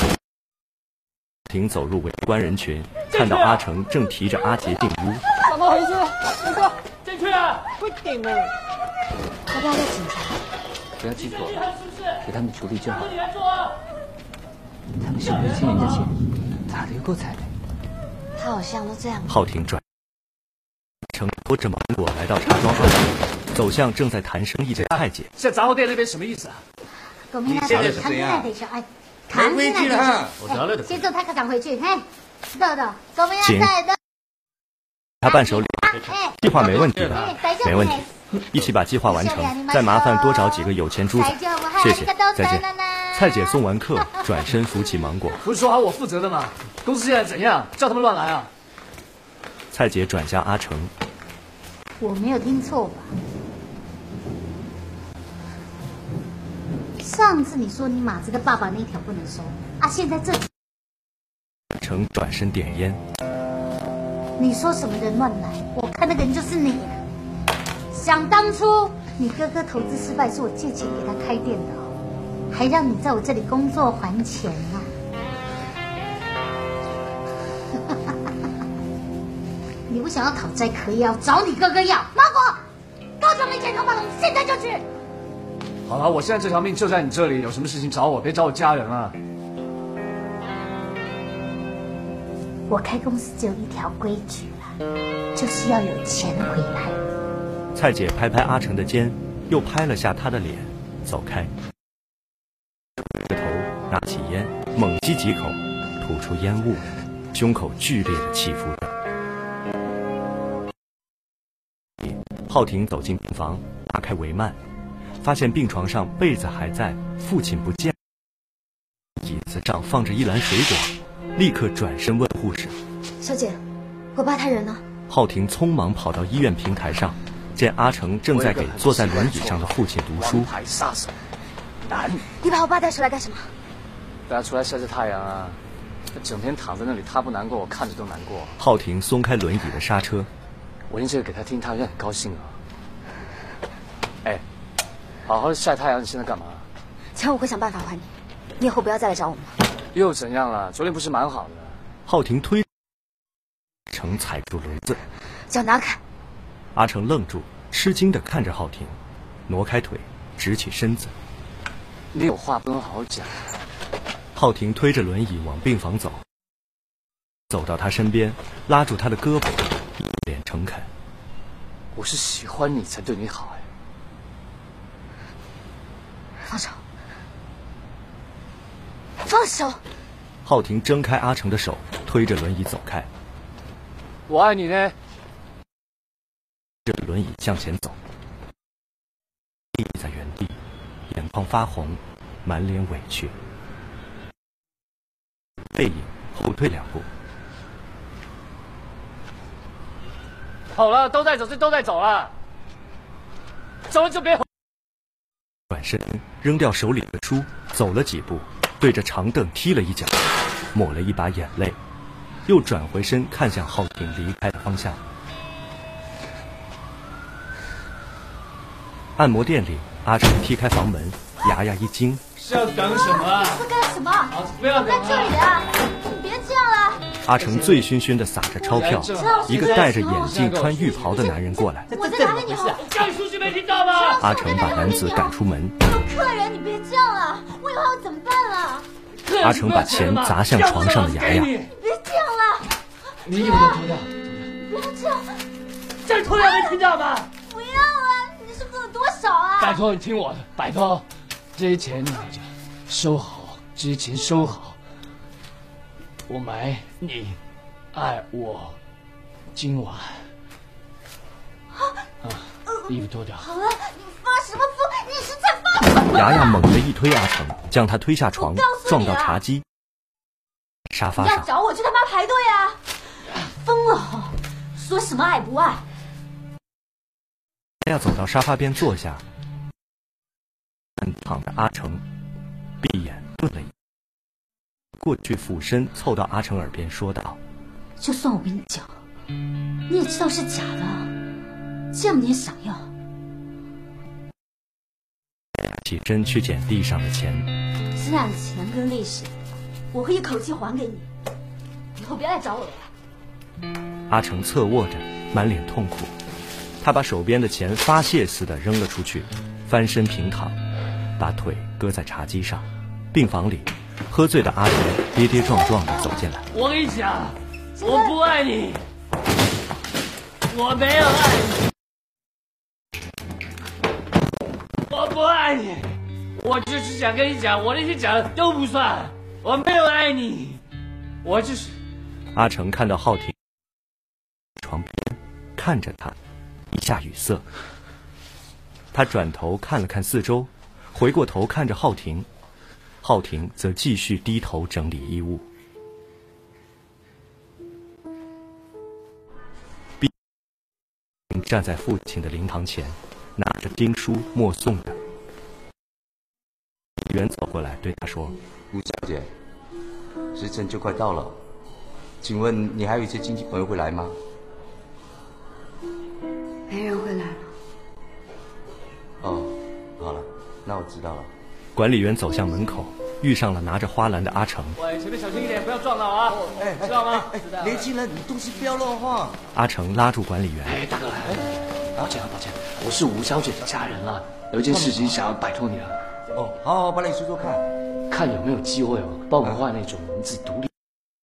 婷走入围观人群，看到阿成正提着阿杰进屋。 怎么回事？你说进去啊！ 快点呢！ 要不要再警察？ 不要记错，给他们处理就好。他们想欠人家钱，咋的又够惨的？ 他好像都这样。 浩廷转成拖着芒果来到茶庄后，走向正在谈生意的蔡姐。 现在杂货店那边什么意思啊？ 你现在是怎样？没回去了，我得了的。先送他科长回去，嘿， 请。他伴手礼，计划没问题的，没问题。一起把计划完成，再麻烦多找几个有钱猪仔，谢谢，再见。蔡姐送完客，转身扶起芒果。 不是说好我负责的吗？公司现在怎样？叫他们乱来啊！ 蔡姐转向阿成， 我没有听错吧？上次你说你马子的爸爸那条不能收啊，现在这阿成转身点烟。 你说什么人乱来？我看那个人就是你。想当初你哥哥投资失败，是我借钱给他开店的哦，还让你在我这里工作还钱呢。你不想要讨债可以啊，找你哥哥要。芒果，高雄没钱通马龙，现在就去。 好了，我现在这条命就在你这里，有什么事情找我，别找我家人啊。 我开公司只有一条规矩了，就是要有钱回来。 蔡姐拍拍阿成的肩，又拍了下他的脸，走开。着头拿起烟，猛吸几口，吐出烟雾，胸口剧烈的起伏着。浩廷走进病房，打开帷幔，发现病床上被子还在，父亲不见。椅子上放着一篮水果，立刻转身问护士：“ 小姐，我爸他人呢？” 浩廷匆忙跑到医院平台上，见阿成正在给坐在轮椅上的父亲读书。 杀手，难！ 你把我爸带出来干什么？ 带他出来晒晒太阳啊！他整天躺在那里，他不难过，我看着都难过。 浩廷松开轮椅的刹车， 我念这个给他听，他好像很高兴啊。哎，好好的晒太阳，你现在干嘛？ 钱我会想办法还你，你以后不要再来找我们了。 又怎样了？昨天不是蛮好的？ 浩廷推成踩住轮子， 脚拿开。 阿成愣住，吃惊地看着浩廷，挪开腿，直起身子。 你有话不能好好讲。 浩廷推着轮椅往病房走，走到他身边，拉住他的胳膊，一脸诚恳：“ 我是喜欢你才对你好哎。” 放手！放手！ 浩廷挣开阿成的手，推着轮椅走开。 我爱你呢。 着轮椅向前走，立在原地，眼眶发红，满脸委屈，背影后退2步。 好了，都带走就都带走了，走了就别回。 转身扔掉手里的书，走了几步，对着长凳踢了一脚，抹了一把眼泪，又转回身看向浩庭离开的方向。按摩店里，阿成踢开房门，牙牙一惊：“ 是要等什么啊？ 在干什么？ 不要等在这里啊！别这样了！” 阿成醉醺醺地撒着钞票，一个戴着眼镜、穿浴袍的男人过来。 我在拿给你好。 叫你出去没听到吗？ 阿成把男子赶出门。 有客人，你别这样了，我以后要怎么办啊？ 阿成把钱砸向床上的牙牙。 你别这样了！ 你有没有偷掉？ 不要这样！ 这偷掉没听到吗？ 不要啊！你是付了多少啊？ 拜托你听我的，拜托，这些钱收好，这些钱收好。我买你爱我今晚衣服脱掉。 好了，你发什么疯？你是在发疯！ 牙牙猛地一推阿成，将他推下床，撞到茶几沙发上。 要找我去他妈排队啊！疯了！说什么爱不爱？ 牙牙走到沙发边坐下，躺着阿成，闭眼顿了一。过去俯身凑到阿成耳边说道：“ 就算我跟你讲，你也知道是假的，这样你也想要？” 起身去捡地上的钱， 这样的钱跟利息，我会一口气还给你，以后别来找我了。 阿成侧卧着，满脸痛苦，他把手边的钱发泄似的扔了出去，翻身平躺，把腿搁在茶几上。病房里，喝醉的阿成跌跌撞撞地走进来。 我跟你讲，我不爱你，我没有爱你，我不爱你，我就是想跟你讲，我那些讲的都不算，我没有爱你，我就是。 阿成看到浩庭床边看着他，一下语塞。他转头看了看四周，回过头看着浩庭。浩庭则继续低头整理衣物。站在父亲的灵堂前，拿着经书默诵着。李元走过来对他说：“ 吴小姐，时辰就快到了，请问你还有一些亲戚朋友会来吗？” 没人会来了。 哦，好了，那我知道了。 管理员走向门口，遇上了拿着花篮的阿成。 喂，前面小心一点，不要撞到啊！知道吗？ 年轻人，你东西不要乱晃。 阿成拉住管理员。 大哥，抱歉，我是吴小姐的家人了，有一件事情想要摆脱你了。 哦，好，把你说说看， 看有没有机会帮我换那种文字独立。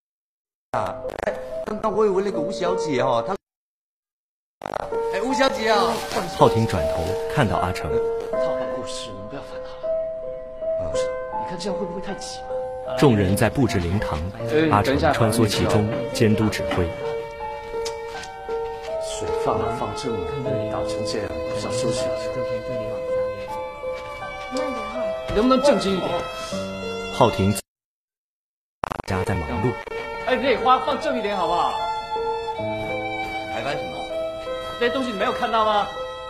刚刚我以为那个吴小姐她，吴小姐啊！ 浩庭转头看到阿成， 套话故事，我们不要烦他了。不是，你看这样会不会太挤嘛？ 众人在布置灵堂，阿成穿梭其中，监督指挥。 水放这么倒成这样，不想收拾。能不能正经一点？ 浩庭家在忙碌。 那花放正一点好不好？ 还干什么？ 这些东西你没有看到吗？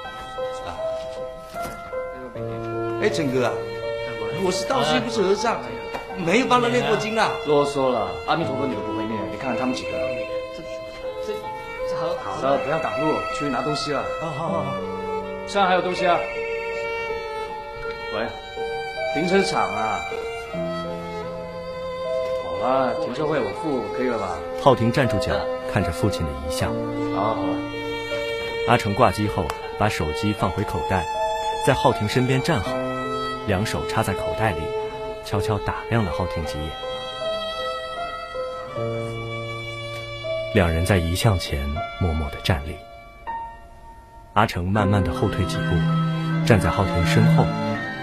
陈哥啊，我是道士，不是和尚，没有帮他念过经啊。 啰嗦了，阿弥陀佛你都不会念，你看看他们几个。这好了，不要挡路，去拿东西了。好。身上还有东西啊？喂，停车场啊。好了，停车费我付，可以了吧？ 浩庭站住脚，看着父亲的遗像。 好了。 阿成挂机后，把手机放回口袋，在浩庭身边站好，两手插在口袋里，悄悄打量了浩庭几眼。两人在遗像前默默地站立。阿成慢慢地后退几步，站在浩庭身后。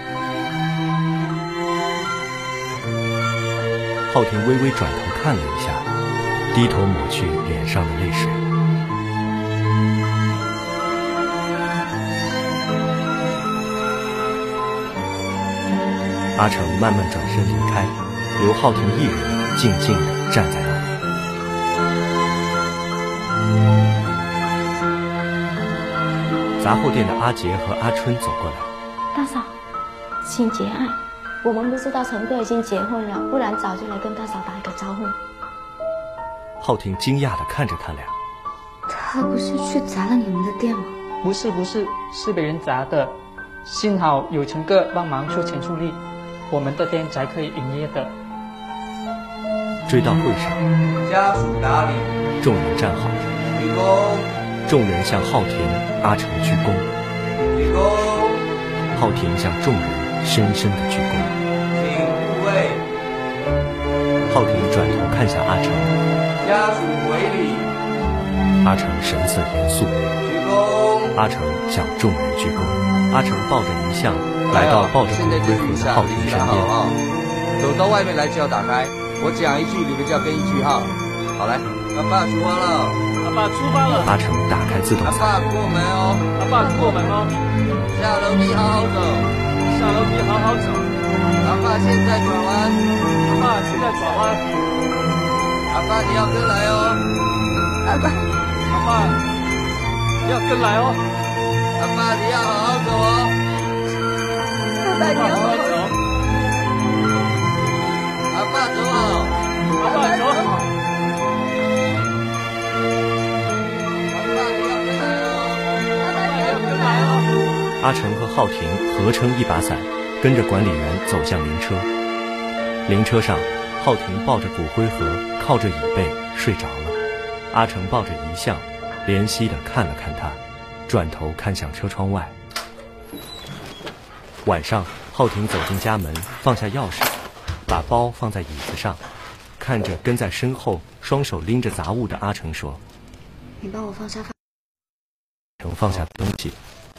浩庭微微转头看了一下，低头抹去脸上的泪水。阿成慢慢转身离开，留浩庭一人静静地站在那里。 杂货店的阿杰和阿春走过来。 大嫂，请节哀，我们不知道陈哥已经结婚了，不然早就来跟大嫂打一个招呼。 浩婷惊讶地看着他俩。 他不是去砸了你们的店吗？ 不是，是被人砸的。幸好有陈哥帮忙出钱出力，我们的店才可以营业的。 追悼会上， 家属打理， 众人站好， 鞠躬。 众人向浩婷、阿成鞠躬， 鞠躬。 浩婷向众人深深的鞠躬。 请入位。 浩婷转头看向阿成， 家属回礼。 阿成神色严肃， 鞠躬。 阿成向众人鞠躬。阿成抱着遗像来到抱着骨灰盒的浩婷身边， 走到外面来就要打开，我讲一句，你们就要跟一句哈。好来，阿爸出发了， 阿爸出发了。 阿成打开自动伞， 阿爸过门哦， 阿爸过门哦。 下楼梯好好走， 下楼梯好好走。 阿爸现在转弯， 阿爸现在转弯。 阿爸你要跟来哦， 阿爸要跟来哦。 阿爸，你要好好走哦！ 阿爸，你要好好走。 阿爸走好， 阿爸走好。 阿爸，你要跟来哦！ 阿爸，你要跟来哦！ 阿成和浩婷合撑一把伞，跟着管理员走向灵车。灵车上，浩婷抱着骨灰盒，靠着椅背睡着了。阿成抱着遗像，怜惜地看了看他。转头看向车窗外。晚上，浩婷走进家门，放下钥匙，把包放在椅子上，看着跟在身后双手拎着杂物的阿成说：“ 你帮我放沙发。” 阿成放下东西。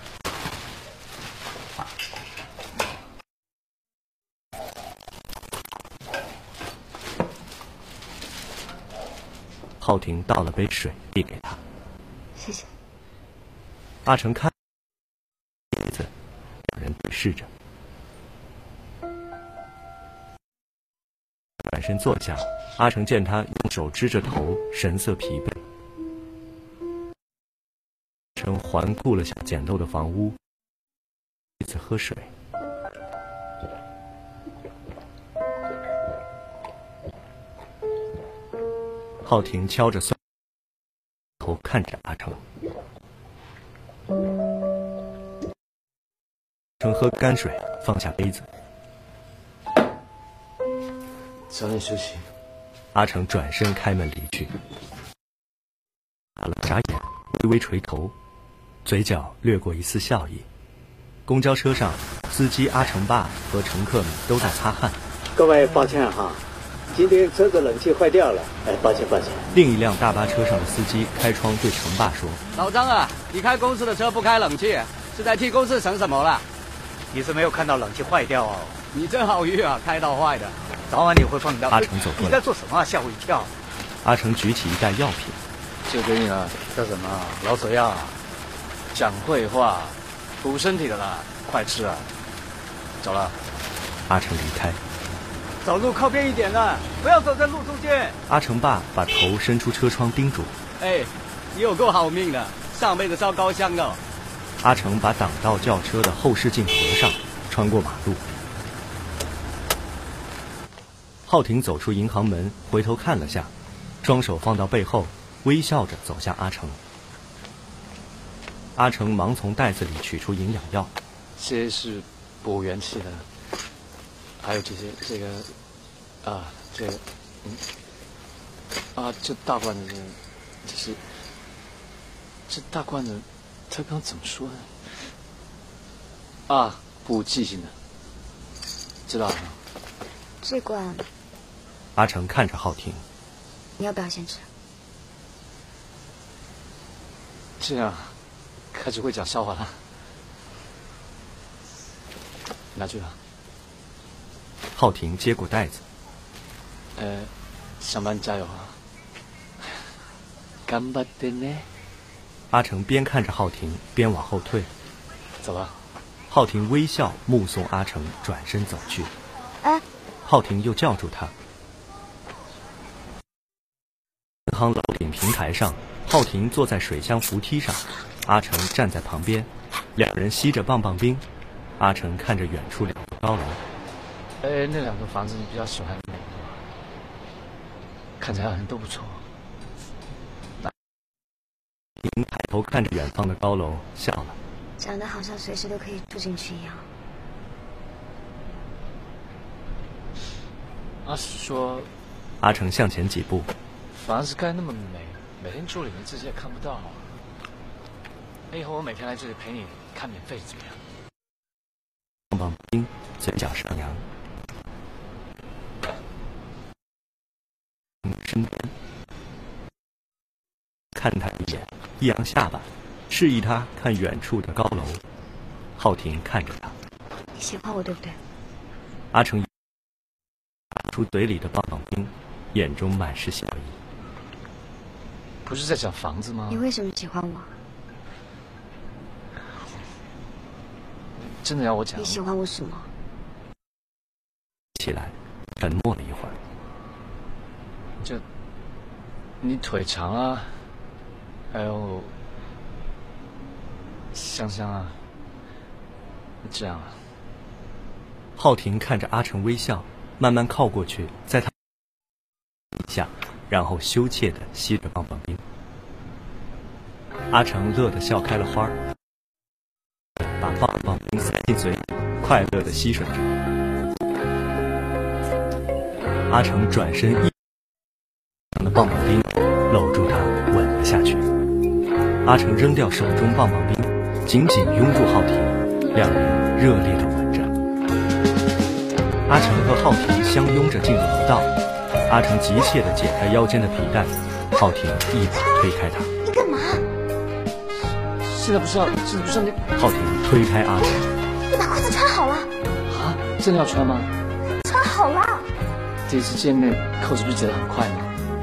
浩婷倒了杯水递给他， 谢谢。 阿成看椅子，两人对视着，转身坐下。阿成见他用手支着头，神色疲惫。阿成环顾了下简陋的房屋，一次喝水。浩婷敲着蒜头看着阿成。成喝干水，放下杯子。 早点休息。 阿成转身开门离去，眨了眨眼，微微垂头，嘴角掠过一丝笑意。公交车上，司机阿成爸和乘客们都在擦汗。 各位抱歉哈，今天车子冷气坏掉了，抱歉。 另一辆大巴车上的司机开窗对程爸说：“ 老张啊，你开公司的车不开冷气，是在替公司省什么了？ 你是没有看到冷气坏掉哦。 你真好运啊，开到坏的。 早晚你会碰到。” 阿成走过来， 你在做什么啊？吓我一跳。 阿成举起一袋药品， 就给你了。 叫什么？ 老手药啊，讲会话，补身体的啦，快吃啊！走了。 阿成离开。 走路靠边一点了，不要走在路中间。 阿成爸把头伸出车窗叮嘱：“ 哎，你有够好命的，上辈子烧高香的。” 阿成把挡道轿车的后视镜合上，穿过马路。浩婷走出银行门，回头看了下，双手放到背后，微笑着走向阿成。阿成忙从袋子里取出营养药， 这些是补元气的，还有这个这大罐的这大罐的，他刚怎么说的？啊，补记性的，知道了。 这罐。 阿成看着浩婷， 你要不要先吃？ 这样，开始会讲笑话了。拿去吧。 浩婷接过袋子。 上班加油啊！干巴的呢。 阿成边看着浩婷，边往后退。 走吧。 浩婷微笑目送阿成转身走去。 哎。 浩婷又叫住他。银行楼顶平台上，浩婷坐在水箱扶梯上， 阿成站在旁边，两人吸着棒棒冰。阿成看着远处2座高楼。 那2栋房子你比较喜欢哪个？看起来好像都不错。 您抬头看着远方的高楼，笑了。 长得好像随时都可以住进去一样。 阿是说， 阿成向前几步， 房子盖那么美，每天住里面自己也看不到。以后我每天来这里陪你看免费怎么样？ 棒棒冰嘴角上扬。身边看他一眼，一扬下巴，示意他看远处的高楼。浩庭看着他， 你喜欢我对不对？ 阿成拿出嘴里的棒棒冰，眼中满是笑意。 不是在讲房子吗？ 你为什么喜欢我？ 真的要我讲？ 你喜欢我什么？ 起来，沉默了一会儿。 就你腿长啊，还有香香啊，这样啊。 浩庭看着阿成微笑，慢慢靠过去，在他一下，然后羞怯地吸着棒棒冰。阿成乐得笑开了花儿，把棒棒冰塞进嘴里，快乐地吸吮着。阿成转身一的棒棒冰搂住他吻了下去。阿成扔掉手中棒棒冰，紧紧拥住浩庭，两人热烈地吻着。阿成和浩庭相拥着进入楼道，阿成急切地解开腰间的皮带，浩庭一把推开他。 你干嘛？ 现在不是要你。 浩庭推开阿成， 你把裤子穿好了。 啊，真的要穿吗？ 穿好了。 第一次见面，扣子不是解得很快吗？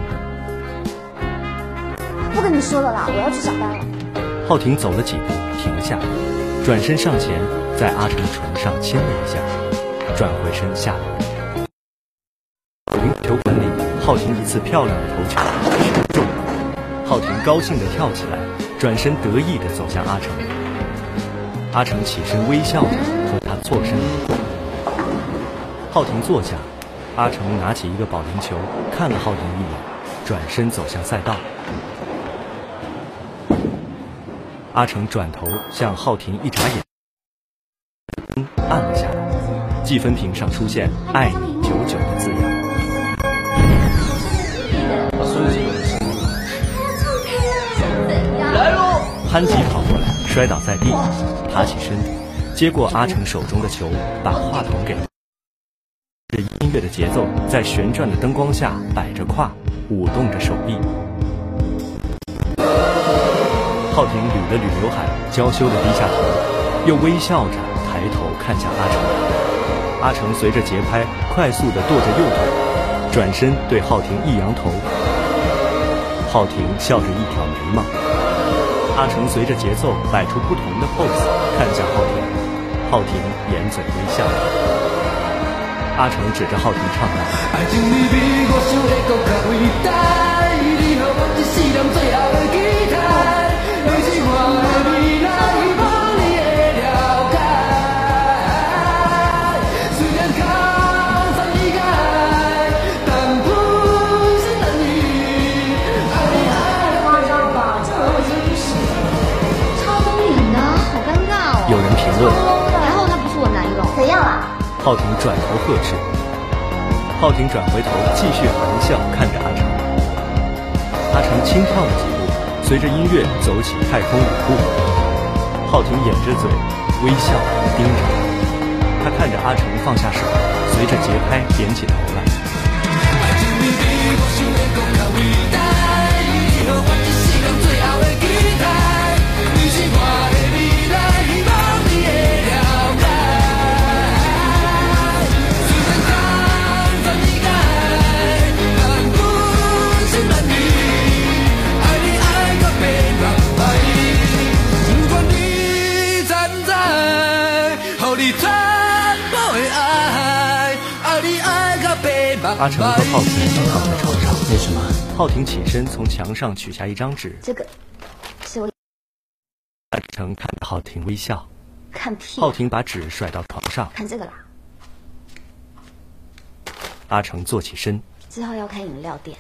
不跟你说了啦，我要去上班了。 浩庭走了几步，停下，转身上前，在阿成唇上亲了一下，转回身下楼。球馆里，浩庭一次漂亮的头球全中了。浩庭高兴地跳起来，转身得意地走向阿成。阿成起身微笑着和他错身而过。浩庭坐下，阿成拿起一个保龄球，看了浩庭一眼，转身走向赛道。阿成转头向浩庭一眨眼，按了下来，计分屏上出现“爱你99”的字样。 来喽！ 潘吉跑过来，摔倒在地，爬起身，接过阿成手中的球，把话筒给他。这音乐的节奏在旋转的灯光下摆着胯，舞动着手臂。浩庭捋了捋刘海，娇羞地低下头，又微笑着抬头看向阿成。阿成随着节拍快速地跺着右腿，转身对浩庭一扬头。浩庭笑着一挑眉毛。阿成随着节奏摆出不同的 pose， 看向浩庭。浩庭掩嘴微笑。阿成指着浩庭唱道：爱情里比我想的更加伟大，你和我一世人最后的期待，你是我的未来，希望你会了解。虽然靠山离开，但不是等于爱你爱。 夸张吧，这我真不是。超疯脸的，好尴尬哦。 有人评论： 还好他不是我男友。怎样啊？ 浩庭转头呵斥，浩庭转回头继续含笑看着阿成。阿成轻跳了几步，随着音乐走起太空舞步。浩庭掩着嘴，微笑盯着他。他看着阿成放下手，随着节拍点起头来。阿成和浩庭躺在床上， 为什么？ 浩庭起身从墙上取下一张纸， 这个是我成看着浩庭微笑。 看屁！ 浩庭把纸甩到床上。 看这个啦。 阿成坐起身。 之后要开饮料店，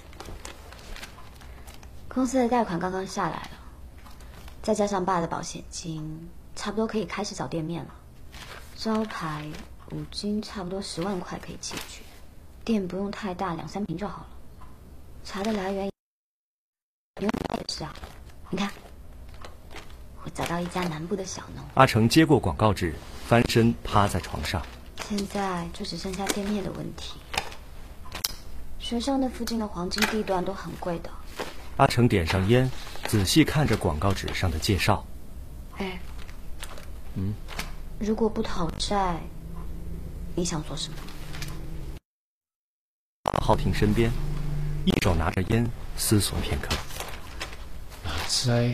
公司的贷款刚刚下来了，再加上爸的保险金，差不多可以开始找店面了。招牌、五金差不多10万块可以解决，店不用太大，2、3平就好了。茶的来源也是啊，你看，我找到一家南部的小农。 阿成接过广告纸，翻身趴在床上。 现在就只剩下店面的问题。学校那附近的黄金地段都很贵的。 阿成点上烟，仔细看着广告纸上的介绍。 哎，如果不讨债，你想做什么？ 浩庭身边，一手拿着烟，思索片刻。 讨债，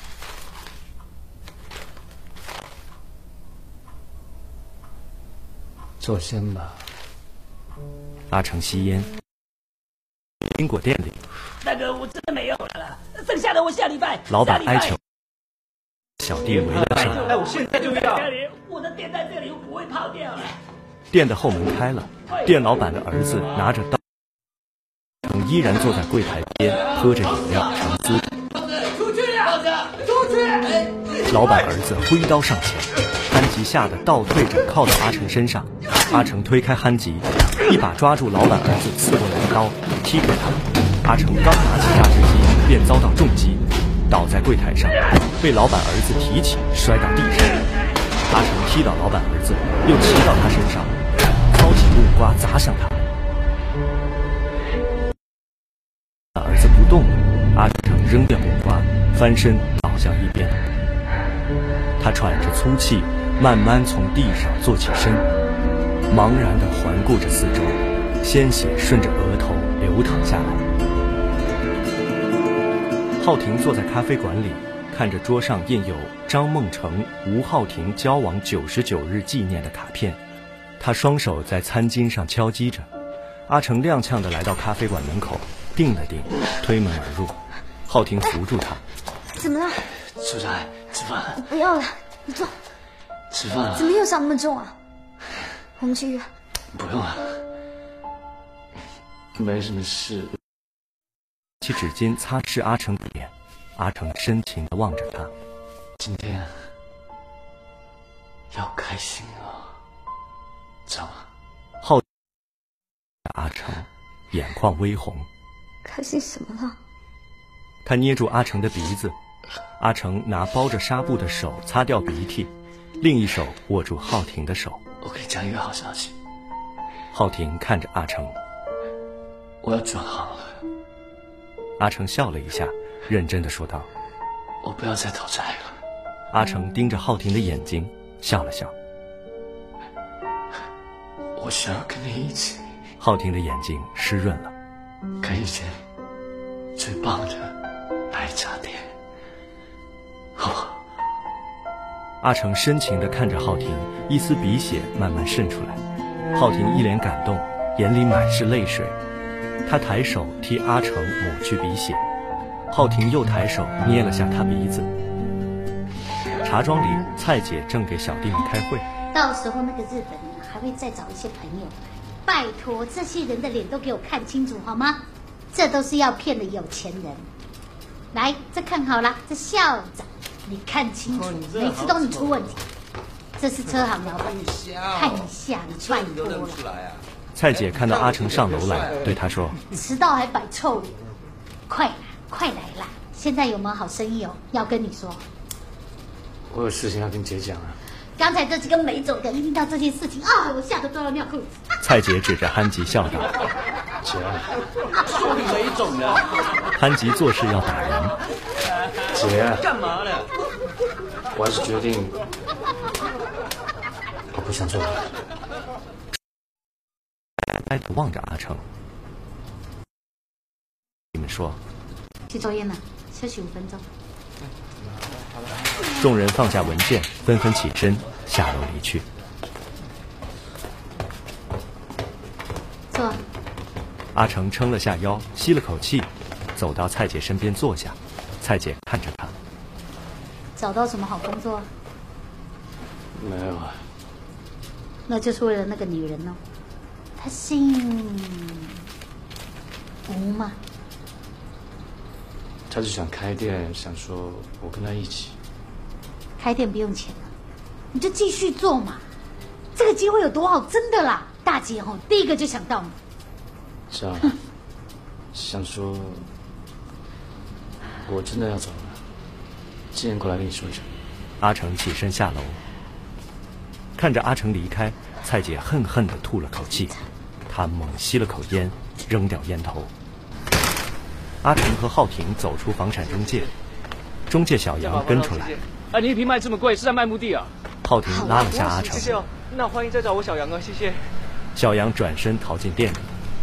做先吧。 阿成吸烟。苹果店里， 那个我真的没有了，剩下的我下礼拜。 老板哀求，小弟围了上来。 哎，我现在就要。我的店在这里，我不会跑掉了。 店的后门开了，店老板的儿子拿着刀，依然坐在柜台边喝着饮料沉思。 出去呀！出去！ 老板儿子挥刀上前，憨吉吓得倒退着靠到阿成身上。阿成推开憨吉，一把抓住老板儿子刺过来的刀，踢给他。阿成刚拿起榨汁机，便遭到重击，倒在柜台上，被老板儿子提起摔到地上。阿成踢倒老板儿子，又骑到他身上，操起木瓜砸向他。儿子不动了，阿成扔掉木瓜，翻身倒向一边。他喘着粗气，慢慢从地上坐起身，茫然地环顾着四周，鲜血顺着额头流淌下来。浩庭坐在咖啡馆里，看着桌上印有张梦成、吴浩庭交往99日纪念的卡片，他双手在餐巾上敲击着。阿成踉跄地来到咖啡馆门口，定了定，推门而入。浩庭扶住他。 怎么了？ 出来吃饭了。 不要了，你坐。 吃饭了。 怎么又伤那么重啊？我们去医院。 不用了，没什么事。 起纸巾擦拭阿成的脸，阿成深情地望着他。 今天要开心啊，知道吗？ 浩阿成眼眶微红。 开心什么了？ 他捏住阿成的鼻子，阿成拿包着纱布的手擦掉鼻涕，另一手握住浩庭的手。 我给你讲一个好消息。 浩庭看着阿成， 我要转行了。 阿成笑了一下，认真地说道：“ 我不要再讨债了。” 阿成盯着浩庭的眼睛，笑了笑。 我想要跟你一起。 浩庭的眼睛湿润了。 开一间最棒的奶茶店，好不好？ 阿成深情地看着浩庭，一丝鼻血慢慢渗出来。浩庭一脸感动，眼里满是泪水。他抬手替阿成抹去鼻血，浩庭又抬手捏了下他鼻子。茶庄里，蔡姐正给小弟们开会。 到时候那个日本人还会再找一些朋友，拜托这些人的脸都给我看清楚好吗？这都是要骗的有钱人。来，这看好了，这校长你看清楚，每次都你出问题。这是车行老板，看一下你拜托了。 蔡姐看到阿成上楼来，对他说：“ 迟到还摆臭脸，快来，快来啦！现在有没有好生意哦？要跟你说。” 我有事情要跟姐讲啊。 刚才这几个没走的，一听到这件事情啊，我吓得都要尿裤子。 蔡姐指着憨吉笑道：“ 姐， 说你没种的。” 憨吉做事要打人。 姐， 干嘛呢？ 我还是决定，我不想做了。 呆地望着阿成。你们说？ 去抽烟了，休息5分钟。 众人放下文件，纷纷起身下楼离去。 坐。 阿成撑了下腰，吸了口气，走到蔡姐身边坐下。蔡姐看着他。 找到什么好工作？ 没有啊。 那就是为了那个女人哦。她姓吴吗？ 他就想开店，想说我跟他一起。 开店不用钱了，你就继续做嘛。这个机会有多好，真的啦！大姐哦，第一个就想到你。 是啊，想说，我真的要走了，今天过来跟你说一声。 阿成起身下楼，看着阿成离开，蔡姐恨恨地吐了口气，她猛吸了口烟，扔掉烟头。阿成和浩婷走出房产中介，中介小杨跟出来。 哎，你一瓶卖这么贵，是在卖墓地啊？ 浩婷拉了下阿成。 谢谢哦，那欢迎再找我小杨啊，谢谢。 小杨转身逃进店里。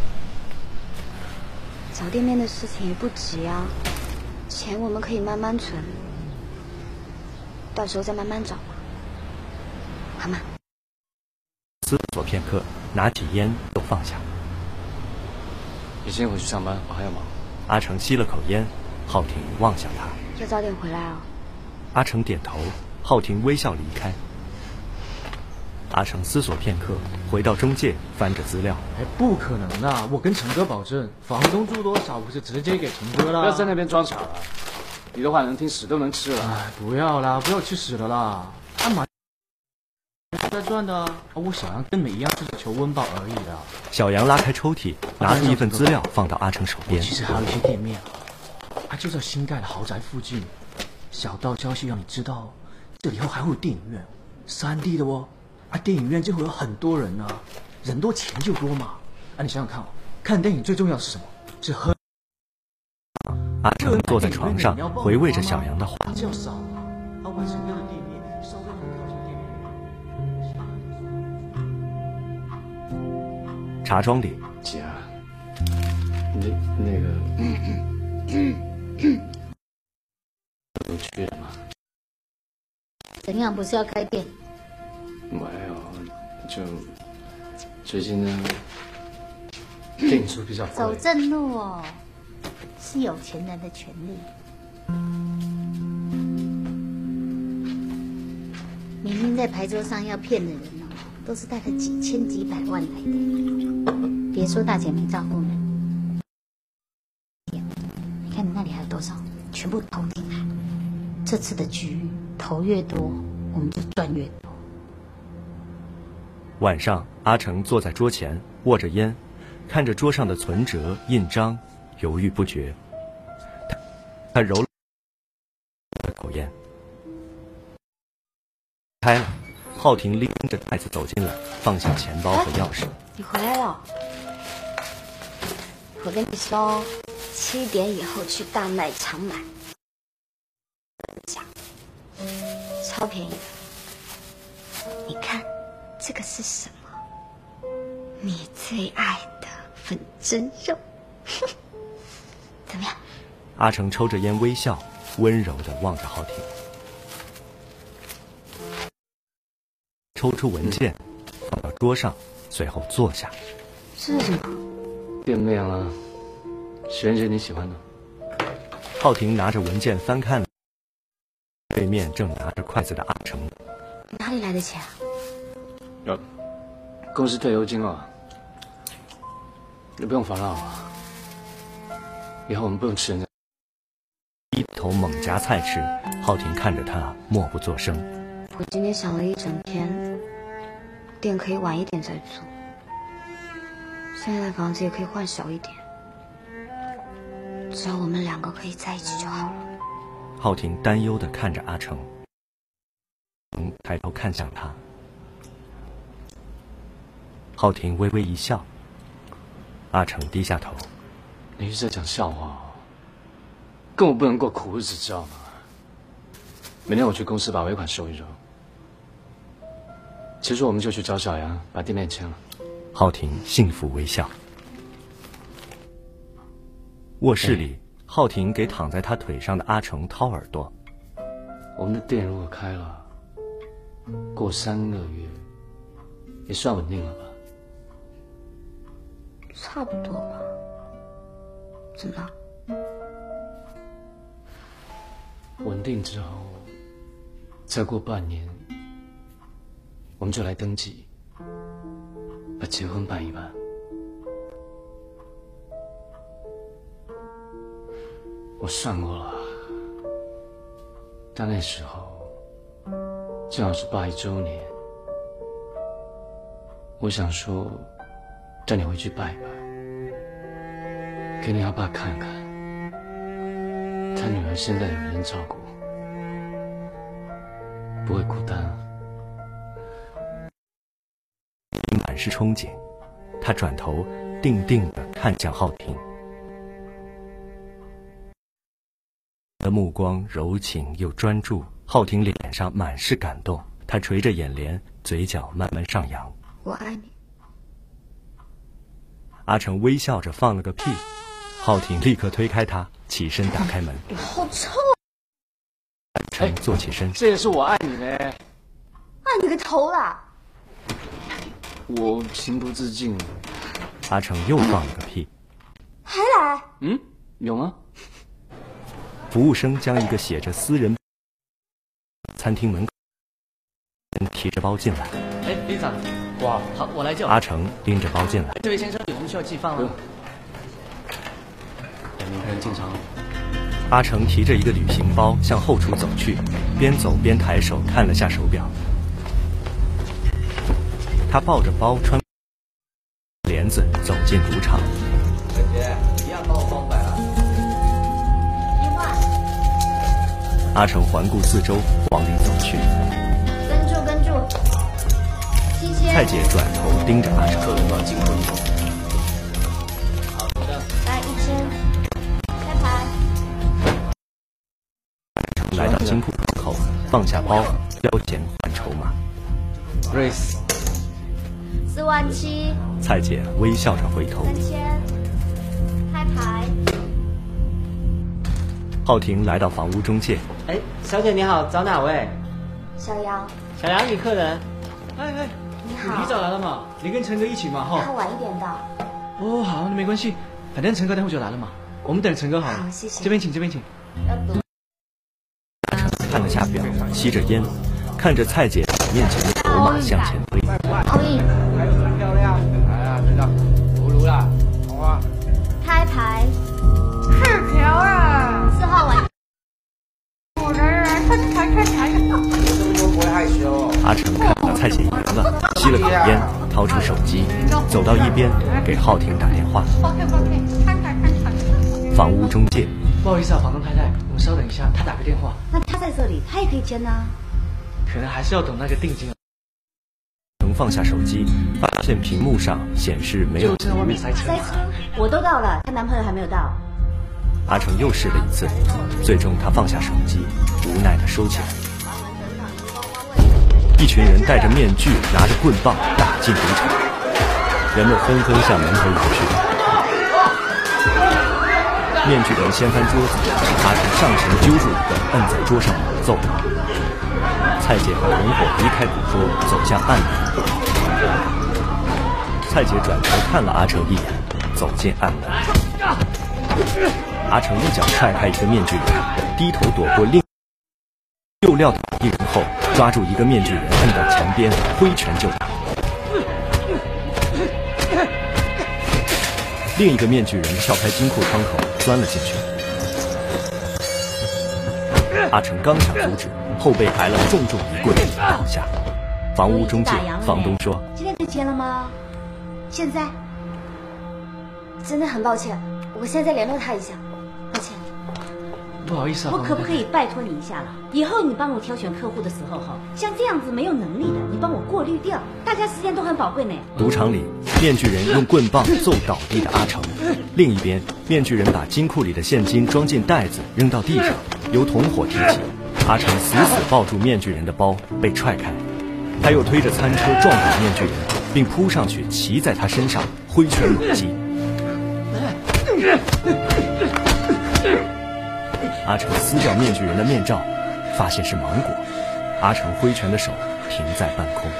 找店面的事情也不急啊，钱我们可以慢慢存，到时候再慢慢找嘛，好吗？ 思索片刻，拿起烟都放下。 你先回去上班，我还要忙。 阿成吸了口烟，浩婷望向他。 要早点回来哦。 阿成点头，浩婷微笑离开。阿成思索片刻，回到中介，翻着资料。 哎，不可能的！我跟陈哥保证，房东住多少，我是直接给陈哥啦。 不要在那边装傻了，你的话能听屎都能吃了。 哎，不要啦，不要吃屎了啦！按马在赚的啊，我小杨跟你一样，就是求温饱而已的。 小杨拉开抽屉，拿出一份资料放到阿成手边。 其实还有一些店面啊，就在新盖的豪宅附近。小道消息让你知道，这里以后还会有电影院，3D 的哦。啊，电影院就会有很多人啊，人多钱就多嘛。啊，你想想看哦，看电影最重要的是什么？是喝。 阿成坐在床上，回味着小杨的话。 较少嘛，啊，万成哥的店面稍微能靠近电影院。 茶庄里， 姐啊，那个，有去了吗？ 怎样？不是要开店？ 没有，就最近呢，店租比较贵。 走正路哦，是有钱人的权利。明明在牌桌上要骗的人哦，都是带了几千几百万来的。别说大姐没照顾人，你看你那里还有多少，全部投进来。这次的局投越多，我们就赚越多。 晚上，阿成坐在桌前，握着烟，看着桌上的存折、印章，犹豫不决。他揉了口烟，开了。浩婷拎着袋子走进来，放下钱包和钥匙。 你回来了。我跟你说，7点以后去大卖场买，超便宜的。你看。这个是什么？你最爱的粉蒸肉，怎么样？ 阿成抽着烟微笑，温柔地望着浩婷，抽出文件放到桌上，随后坐下。 这是什么？ 店面啊，选你喜欢的。 浩婷拿着文件翻看了，对面正拿着筷子的阿成。 哪里来的钱啊？ 公司退休金啊，你不用烦恼啊。以后我们不用吃人家。 一头猛夹菜吃，浩婷看着他，默不作声。 我今天想了一整天，店可以晚一点再租，现在的房子也可以换小一点，只要我们2个可以在一起就好了。 浩婷担忧地看着阿成，抬头看向他。浩婷微微一笑，阿成低下头。 你是在讲笑话哦，跟我不能过苦日子，知道吗？明天我去公司把尾款收一收。其实我们就去找小杨把店面签了。 浩婷幸福微笑。卧室里，浩婷给躺在他腿上的阿成掏耳朵。 我们的店如果开了，过3个月，也算稳定了吧？ 差不多吧。怎么了？ 稳定之后， 再过半年，我们就来登记，把结婚办一办。我算过了，但那时候正好是8周年，我想说带你回去拜拜，给你阿爸看看，他女儿现在有人照顾，不会孤单啊。 满是憧憬，他转头定定地看向浩庭，的目光柔情又专注。浩庭脸上满是感动，他垂着眼帘，嘴角慢慢上扬。 我爱你。 阿成微笑着放了个屁，浩庭立刻推开他，起身打开门。 好臭！ 阿成坐起身， 这也是我爱你呢。 爱你个头啦！ 我情不自禁。 阿成又放了个屁， 还来？ 有吗？ 服务生将一个写着私人餐厅门口提着包进来。 李长，哇，好，我来叫。 阿成拎着包进来。 这位先生，有什么需要寄放吗？ 两名客人进场。 阿成提着一个旅行包向后厨走去，边走边抬手看了下手表。他抱着包穿帘子走进赌场。 小姐，一样帮我包摆了。 阿成环顾四周，往里走去。 跟住，新鲜。 蔡姐转头盯着阿成。 客人把金库里。 好的。 来1000，开牌。 来到金库口，放下包，交钱换筹码。 Grace。 47000。 蔡姐微笑着回头。 3000，开牌。 浩庭来到房屋中介。 小姐你好，找哪位？ 小杨。 小杨，你客人。 你好。 你早来了嘛？你跟陈哥一起嘛？ 他晚一点到。 哦，好，那没关系，反正陈哥待会就来了嘛。我们等陈哥好了。 好，谢谢。 这边请，这边请。 看了下表，吸着烟，看着蔡姐面前的筹码向前推。 奥运。 还有很漂亮。来啊，这个葫芦啦，红花。 开牌。 是条啊。 4号晚。 我都不会害羞。 阿成看到蔡姐赢了，吸了口烟，掏出手机，走到一边给浩庭打电话。房屋中介。 不好意思啊，房东太太，我们稍等一下，他打个电话。 那他在这里，他也可以签啊。 可能还是要等那个定金。 曾放下手机，发现屏幕上显示没有。 就在外面塞车。 塞车，我都到了，她男朋友还没有到。 阿成又试了一次，最终他放下手机，无奈地收起来。一群人戴着面具，拿着棍棒打进赌场，人们纷纷向门口涌去。面具人掀翻桌子，阿成上前揪住一个，摁在桌上猛揍。蔡姐和同伙离开赌桌，走向暗门。蔡姐转头看了阿成一眼，走进暗门。阿成一脚踹开一个面具人，低头躲过又撂倒一人后，抓住一个面具人摁到墙边，挥拳就打。另一个面具人撬开金库窗口，钻了进去。阿成刚想阻止，后背挨了重重一棍，倒下。房屋中介，房东说：“ 今天可以签了吗？现在？真的很抱歉，我现在联络他一下。抱歉。 不好意思啊， 我可不可以拜托你一下了？以后你帮我挑选客户的时候哈，像这样子没有能力的，你帮我过滤掉。大家时间都很宝贵呢。 赌场里，面具人用棍棒揍倒地的阿成，另一边，面具人把金库里的现金装进袋子扔到地上，由同伙提起。阿成死死抱住面具人的包，被踹开。他又推着餐车撞倒面具人，并扑上去骑在他身上，挥拳猛击。阿成撕掉面具人的面罩，发现是芒果。阿成挥拳的手停在半空。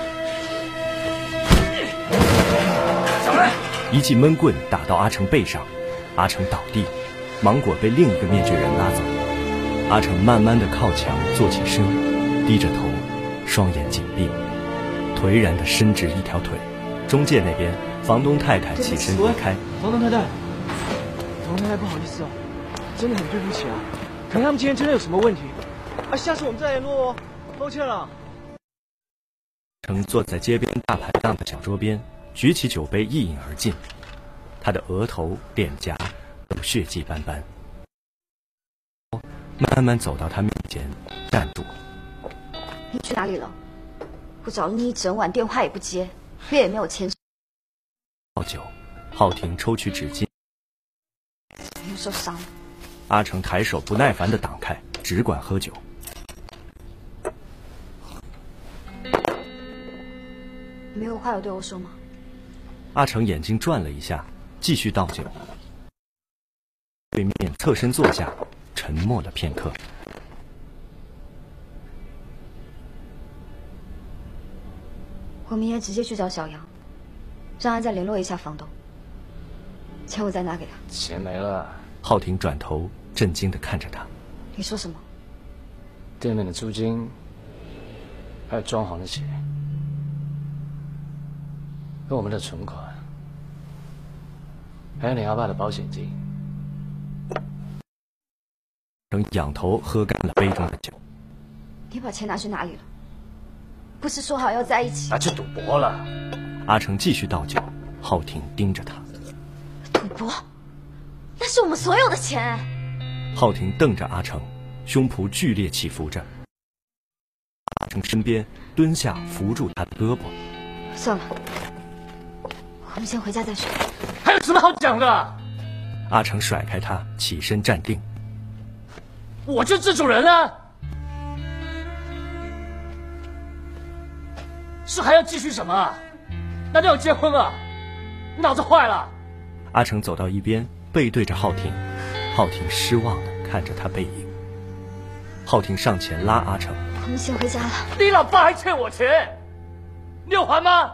一记闷棍打到阿成背上，阿成倒地，芒果被另一个面具人拉走。阿成慢慢的靠墙坐起身， 低着头，双眼紧闭，颓然地伸直一条腿。中介那边，房东太太起身离开。 房东太太，不好意思啊，真的很对不起啊，可能他们今天真的有什么问题，下次我们再联络哦，抱歉了。 程坐在街边大排档的小桌边，举起酒杯一饮而尽，他的额头、脸颊都血迹斑斑。慢慢走到他面前，站住。 你去哪里了？我找了你一整晚，电话也不接，约也没有签。 倒酒，浩廷抽取纸巾。 你又受伤了。 阿成抬手不耐烦地挡开，只管喝酒。 没有话要对我说吗？ 阿成眼睛转了一下，继续倒酒。对面侧身坐下，沉默了片刻。 我明天直接去找小杨，让他再联络一下房东。钱我再拿给他。 钱没了。 浩廷转头震惊地看着他。 你说什么？ 店面的租金，还有装潢的钱，跟我们的存款，还有你阿爸的保险金。 仰头喝干了杯中的酒。 你把钱拿去哪里了？不是说好要在一起？ 拿去赌博了。 阿成继续倒酒，浩廷盯着他。 赌博？那是我们所有的钱。 浩廷瞪着阿成，胸脯剧烈起伏着。阿成身边蹲下扶住他的胳膊。 算了，我们先回家再说。 还有什么好讲的？ 阿成甩开他，起身站定。 我就自主人啊！是还要继续什么？难道要结婚啊？你脑子坏了？ 阿成走到一边，背对着浩廷。浩廷失望地看着他背影。浩廷上前拉阿成。 我们先回家了。 你老爸还欠我钱，你有还吗？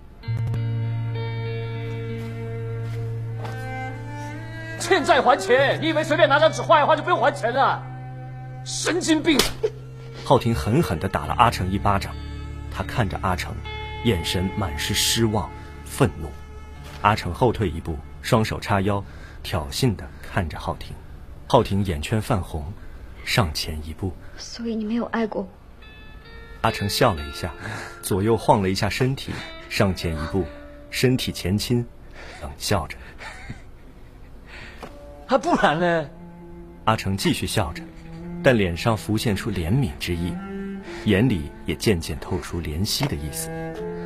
欠债还钱，你以为随便拿张纸画一画就不用还钱了？神经病！ 浩廷狠狠地打了阿成一巴掌。他看着阿成，眼神满是失望、愤怒。阿成后退一步，双手叉腰，挑衅地看着浩廷。浩廷眼圈泛红，上前一步。 所以你没有爱过我？ 阿成笑了一下，左右晃了一下身体，上前一步，身体前倾，冷笑着。 还不然呢？ 阿成继续笑着，但脸上浮现出怜悯之意，眼里也渐渐透出怜惜的意思。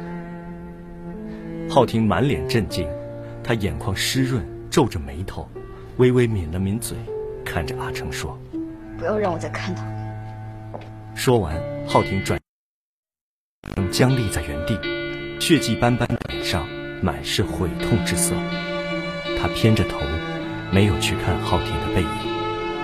浩廷满脸震惊，他眼眶湿润，皱着眉头，微微抿了抿嘴，看着阿成说：“ 不要让我再看到你。” 说完，浩廷转身僵立在原地，血迹斑斑的脸上满是悔痛之色。他偏着头，没有去看浩廷的背影。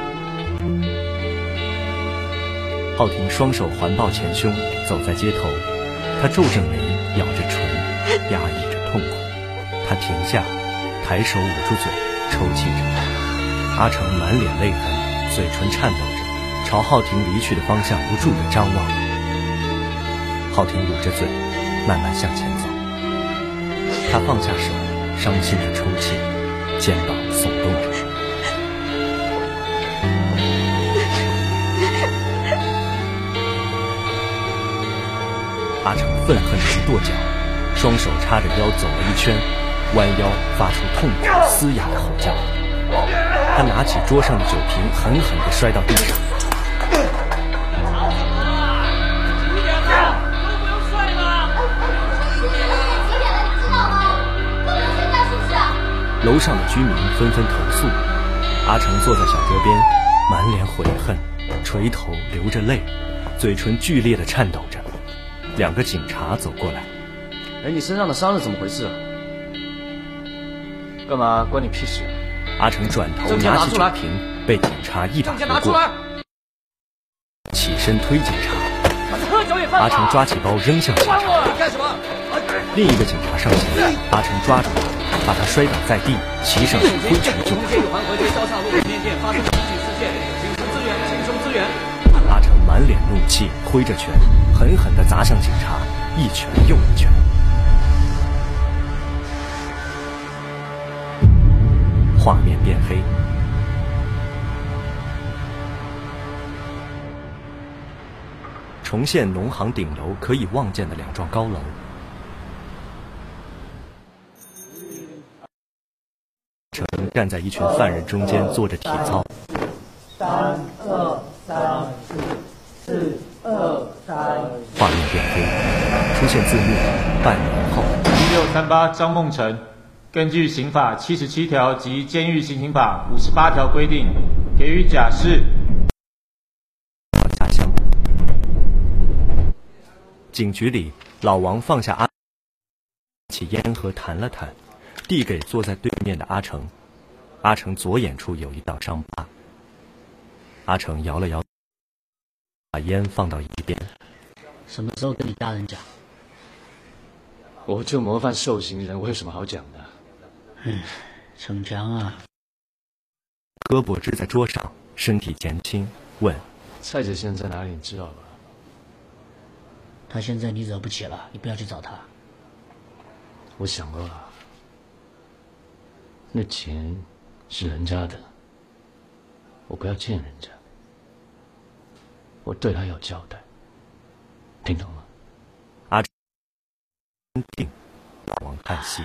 浩廷双手环抱前胸，走在街头，他皱着眉，咬着唇，压抑着痛苦。他停下，抬手捂住嘴，抽泣着。阿成满脸泪痕，嘴唇颤抖着，朝浩廷离去的方向不住地张望。浩廷捂着嘴，慢慢向前走。他放下手，伤心地抽泣，肩膀耸动着。阿成愤恨地一跺脚，双手叉着腰走了一圈，弯腰发出痛苦嘶哑的吼叫。他拿起桌上的酒瓶，狠狠地摔到地上。楼上的居民纷纷投诉。阿成坐在小桌边，满脸悔恨，垂头流着泪，嘴唇剧烈地颤抖着。两个警察走过来。 哎，你身上的伤是怎么回事啊？ 干嘛关你屁事？ 阿成转头拿起酒瓶，被警察一把夺过，起身推警察。阿成抓起包扔向警察。 干什么？ 另一个警察上前，阿成抓住他，把他摔倒在地，骑上去挥拳就打。 环回街交叉路面店发生了一起事件，请求支援，请求支援。 阿成满脸怒气，挥着拳，狠狠地砸向警察，一拳又一拳。画面变黑，重现农行顶楼可以望见的2幢高楼。陈站在一群犯人中间做着体操。 3、2、3、4、4、2、3。 画面变黑，出现字幕。半年后 1638张梦辰，根据刑法77条及监狱行刑法58条规定，给予假释。 家乡警局里，老王放下起烟盒，弹了弹，递给坐在对面的阿成。阿成左眼处有一道伤疤。阿成摇了摇，把烟放到一边。 什么时候跟你家人讲？ 我就模范受刑人，我有什么好讲的？ 逞强啊！ 胳膊支在桌上，身体前倾，问： 蔡姐现在在哪里？你知道吧？ 她现在你惹不起了，你不要去找她。 我想过了，那钱是人家的，我不要欠人家，我对他有交代，听懂吗？ 阿成定，老王叹息，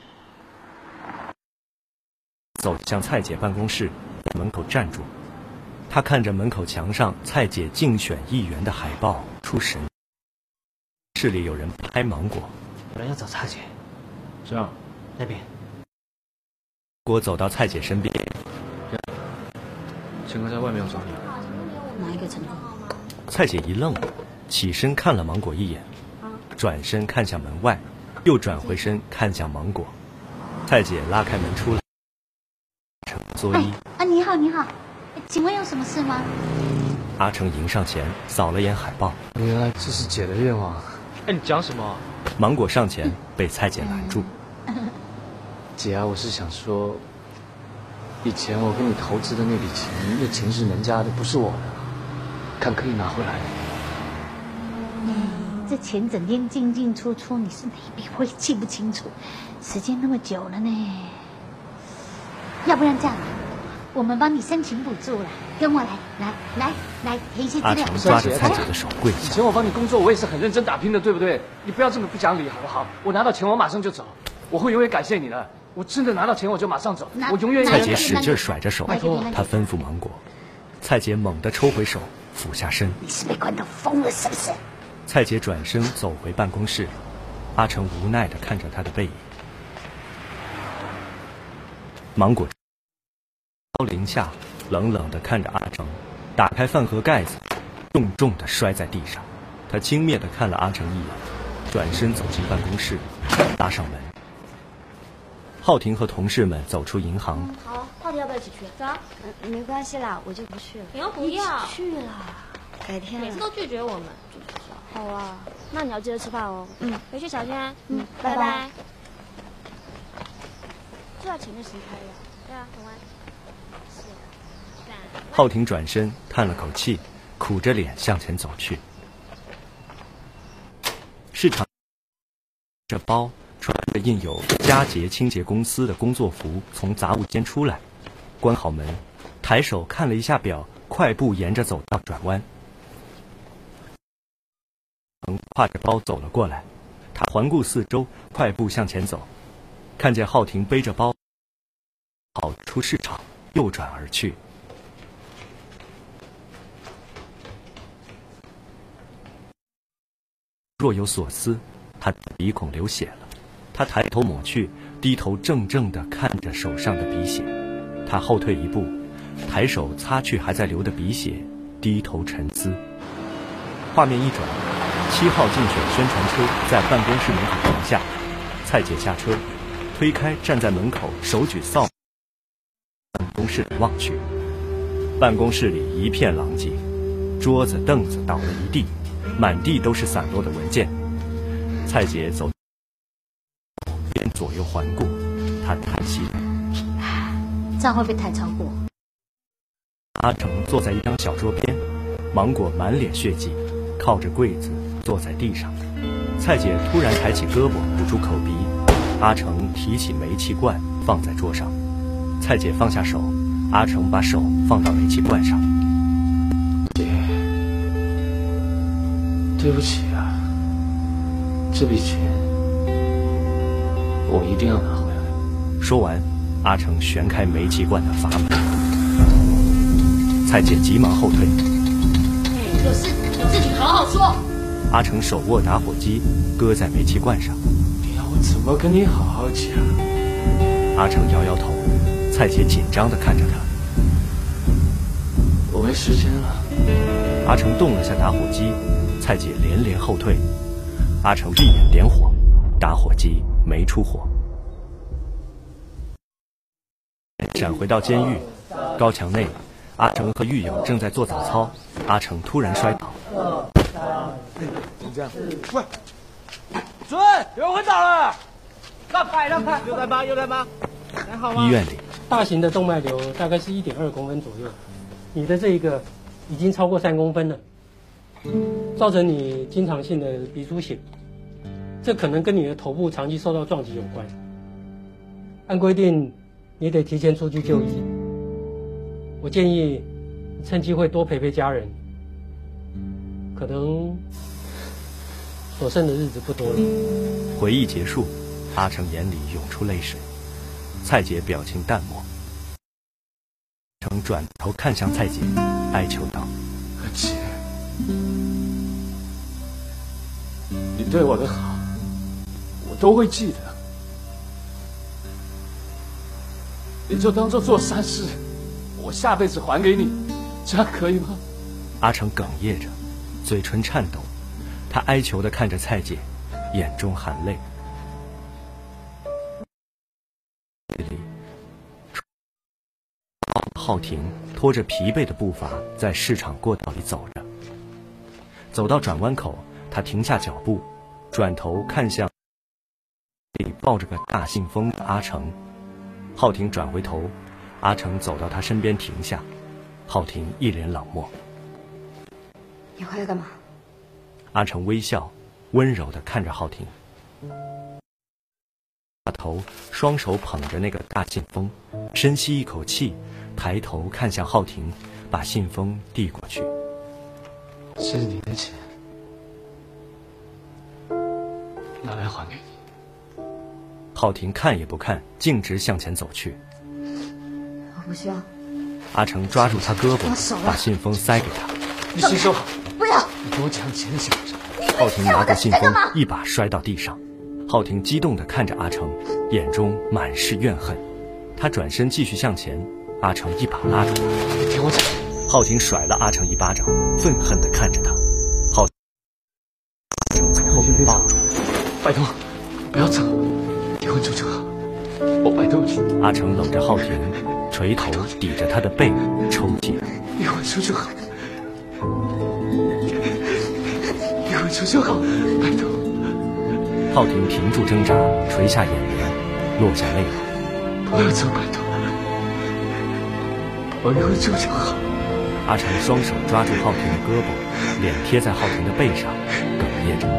走向蔡姐办公室，门口站住。他看着门口墙上蔡姐竞选议员的海报，出神。室里有人拍芒果， 有人要找蔡姐。 是啊， 那边。 果走到蔡姐身边， 陈哥在外面要找你。 哪一个陈哥？ 蔡姐一愣，起身看了芒果一眼，转身看向门外，又转回身看向芒果。蔡姐拉开门出来，作揖。 你好，你好，请问有什么事吗？ 阿成迎上前，扫了眼海报。 原来这是姐的愿望。 你讲什么？ 芒果上前被蔡姐拦住。 姐啊，我是想说，以前我给你投资的那笔钱，那钱是人家的，不是我的，看可以拿回来。 这钱整天进进出出，你是哪一笔我也记不清楚，时间那么久了呢。要不然这样，我们帮你申请补助了，跟我来填一些资料。 阿成抓着蔡姐的手跪下。 以前我帮你工作，我也是很认真打拼的，对不对？你不要这么不讲理好不好？我拿到钱我马上就走，我会永远感谢你的。我真的拿到钱我就马上走，我永远。 蔡姐使劲甩着手，她吩咐芒果。蔡姐猛地抽回手，俯下身。 你是被关到疯了是不是？ 蔡姐转身走回办公室，阿成无奈地看着她的背影。芒果高临下，冷冷地看着阿成，打开饭盒盖子，重重地摔在地上。他轻蔑地看了阿成一眼，转身走进办公室，拉上门。浩庭和同事们走出银行。 好，浩庭要不要一起去？走。没关系啦，我就不去了。 你又不要一起去啦，改天了。 每次都拒绝我们。 好啊，那你要记得吃饭哦。 回去小心啊。 拜拜。 就在前面谁开的？ 对啊，很晚。 浩庭转身叹了口气，苦着脸向前走去。市场这包穿着印有佳洁清洁公司的工作服从杂物间出来，关好门，抬手看了一下表，快步沿着走道转弯。挎着包走了过来，他环顾四周，快步向前走，看见浩庭背着包跑出市场，右转而去。若有所思，他鼻孔流血了。他抬头抹去，低头怔怔地看着手上的鼻血。他后退一步，抬手擦去还在流的鼻血，低头沉思。画面一转，7号竞选宣传车在办公室门口停下，蔡姐下车，推开站在门口手举扫办公室望去。办公室里一片狼藉，桌子凳子倒了一地，满地都是散落的文件。蔡姐走边左右环顾，她叹息：“ 这样会不会太超过？” 阿成坐在一张小桌边，芒果满脸血迹， 靠着柜子坐在地上。蔡姐突然抬起胳膊捂住口鼻，阿成提起煤气罐放在桌上。蔡姐放下手，阿成把手放到煤气罐上。 姐，对不起啊，这笔钱我一定要拿回来。 说完，阿成旋开煤气罐的阀门。蔡姐急忙后退。 有事你自己好好说。 阿成手握打火机，搁在煤气罐上。 你要我怎么跟你好好讲？ 阿成摇摇头。蔡姐紧张地看着他。 我没时间了。 阿成动了下打火机，蔡姐连连后退。阿成闭眼点火，打火机没出火。闪回到监狱，高墙内，阿成和狱友正在做早操。阿成突然摔倒。 这样，喂，主任，有人昏倒了！让开，让开！有人吗？有人吗？还好吗？ 医院里， 大型的动脉瘤大概是1.2公分左右，你的这一个已经超过3公分了，造成你经常性的鼻出血，这可能跟你的头部长期受到撞击有关。按规定，你得提前出去就医。我建议趁机会多陪陪家人，可能所剩的日子不多了。 回忆结束，阿成眼里涌出泪水。蔡姐表情淡漠。阿成转头看向蔡姐，哀求道：“ 姐，你对我的好，我都会记得。你就当做做善事，我下辈子还给你，这样可以吗？” 阿成哽咽着，嘴唇颤抖，他哀求地看着蔡姐，眼中含泪。浩庭拖着疲惫的步伐在市场过道里走着，走到转弯口，他停下脚步，转头看向里抱着个大信封的阿成。浩庭转回头，阿成走到他身边停下，浩庭一脸冷漠。 你回来干嘛？ 阿成微笑，温柔地看着浩庭，把头双手捧着那个大信封，深吸一口气，抬头看向浩庭，把信封递过去。 这是你的钱，拿来还给你。 浩庭看也不看，径直向前走去。 我不需要。 阿成抓住他胳膊，把信封塞给他。 你先收好。 不要！ 你给我讲钱的小子。 浩庭拿过信封，一把摔到地上。浩庭激动地看着阿成，眼中满是怨恨。他转身继续向前，阿成一把拉住他。 你听我讲。 浩庭甩了阿成一巴掌，愤恨地看着他。阿成在后面抱住他， 拜托，不要走，离婚就好，我拜托你。 阿成搂着浩庭，垂头抵着他的背抽泣。 离婚就好，离婚就好，拜托。 浩庭停住挣扎，垂下眼帘，落下泪来。 不要走，拜托，我离婚就好。 阿成双手抓住浩庭的胳膊，脸贴在浩庭的背上，哽咽着。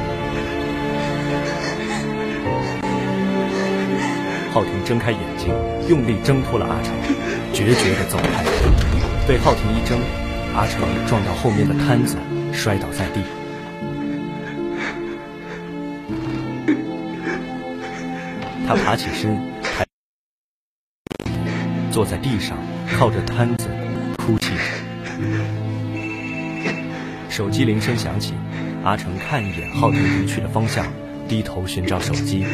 浩庭睁开眼睛，用力挣脱了阿成，决绝地走开。被浩庭一挣，阿成撞到后面的摊子，摔倒在地。他爬起身，坐在地上，靠着摊子哭泣着。手机铃声响起，阿成看一眼浩庭离去的方向，低头寻找手机。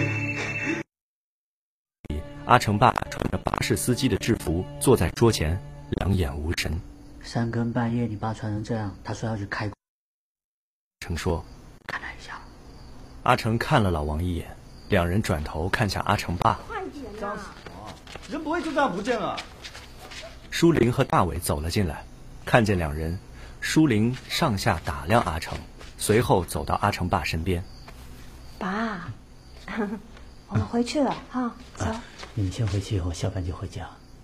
阿成爸穿着巴士司机的制服，坐在桌前，两眼无神。 3更半夜，你爸穿成这样，他说要去开。 阿成说：“ 看他一下。” 阿成看了老王一眼，两人转头看向阿成爸。 快点啊！人不会就这样不见了。 舒玲和大伟走了进来，看见两人，舒玲上下打量阿成，随后走到阿成爸身边。 爸，我们回去了哈，走。 你们先回去，以后下班就回家。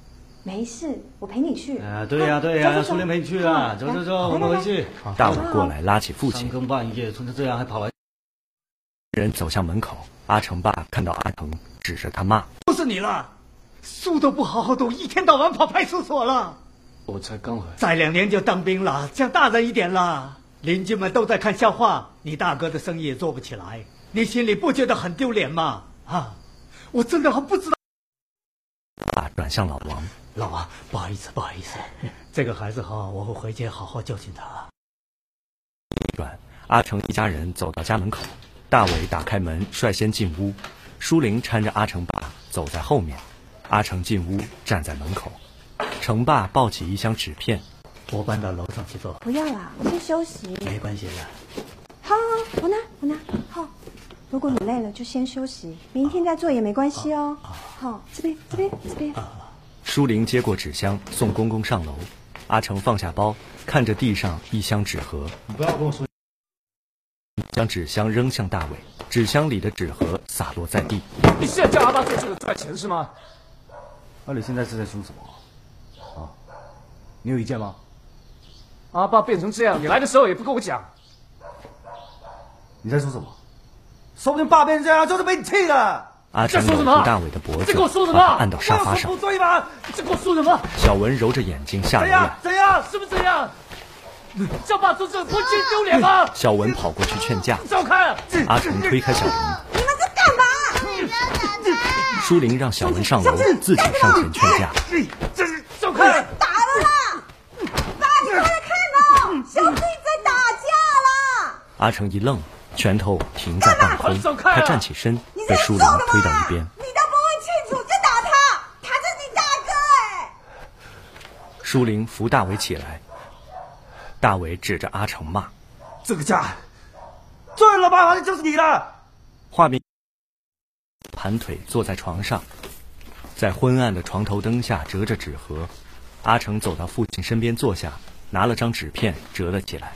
没事，我陪你去。 对呀对呀，苏联陪你去啊，走，我们回去。 大伟过来拉起父亲。 三更半夜穿成这样还跑来。 人走向门口，阿成爸看到阿成，指着他骂：“ 不是你了，书都不好好读，一天到晚跑派出所了。 我才刚回来， 再2年就当兵了，像大人一点了。邻居们都在看笑话，你大哥的生意也做不起来，你心里不觉得很丢脸吗？啊，我真的很不知道。” 爸转向老王。 老王，不好意思，这个孩子哈，我会回去好好教训他。 转，阿成一家人走到家门口，大伟打开门，率先进屋，舒玲搀着阿成爸走在后面。阿成进屋，站在门口，成爸抱起一箱纸片， 我搬到楼上去做。 不要啦，我先休息。 没关系的。 好，我拿。好，如果你累了就先休息，明天再做也没关系哦。好，这边。 舒玲接过纸箱，送公公上楼。阿成放下包，看着地上一箱纸盒， 你不要跟我说。 将纸箱扔向大伟，纸箱里的纸盒洒落在地。 你现在叫阿爸做这个赚钱是吗？ 那你现在是在说什么？啊，你有意见吗？ 阿爸变成这样，你来的时候也不跟我讲。 你在说什么？说不定爸变成这样就是被你气的。 阿成搂住大伟的脖子，把他按到沙发上。 不对吧？这跟我说什么？ 小文揉着眼睛下楼来。 怎样？是不是这样？叫爸做这个不觉丢脸吗？ 小文跑过去劝架。 走开！ 阿成推开小文。 你们在干嘛？ 舒玲让小文上楼，自己上前劝架。 这是走开！ 打了啦！爸，你快来看哦，小弟在打架啦！ 阿成一愣，拳头停在半空，他站起身，被舒玲推到一边。 你都不问清楚就打他，他是你大哥哎！ 舒玲扶大伟起来，大伟指着阿成骂：“ 这个家最了吧，反正就是你了。” 画面盘腿坐在床上，在昏暗的床头灯下折着纸盒。阿成走到父亲身边坐下，拿了张纸片折了起来。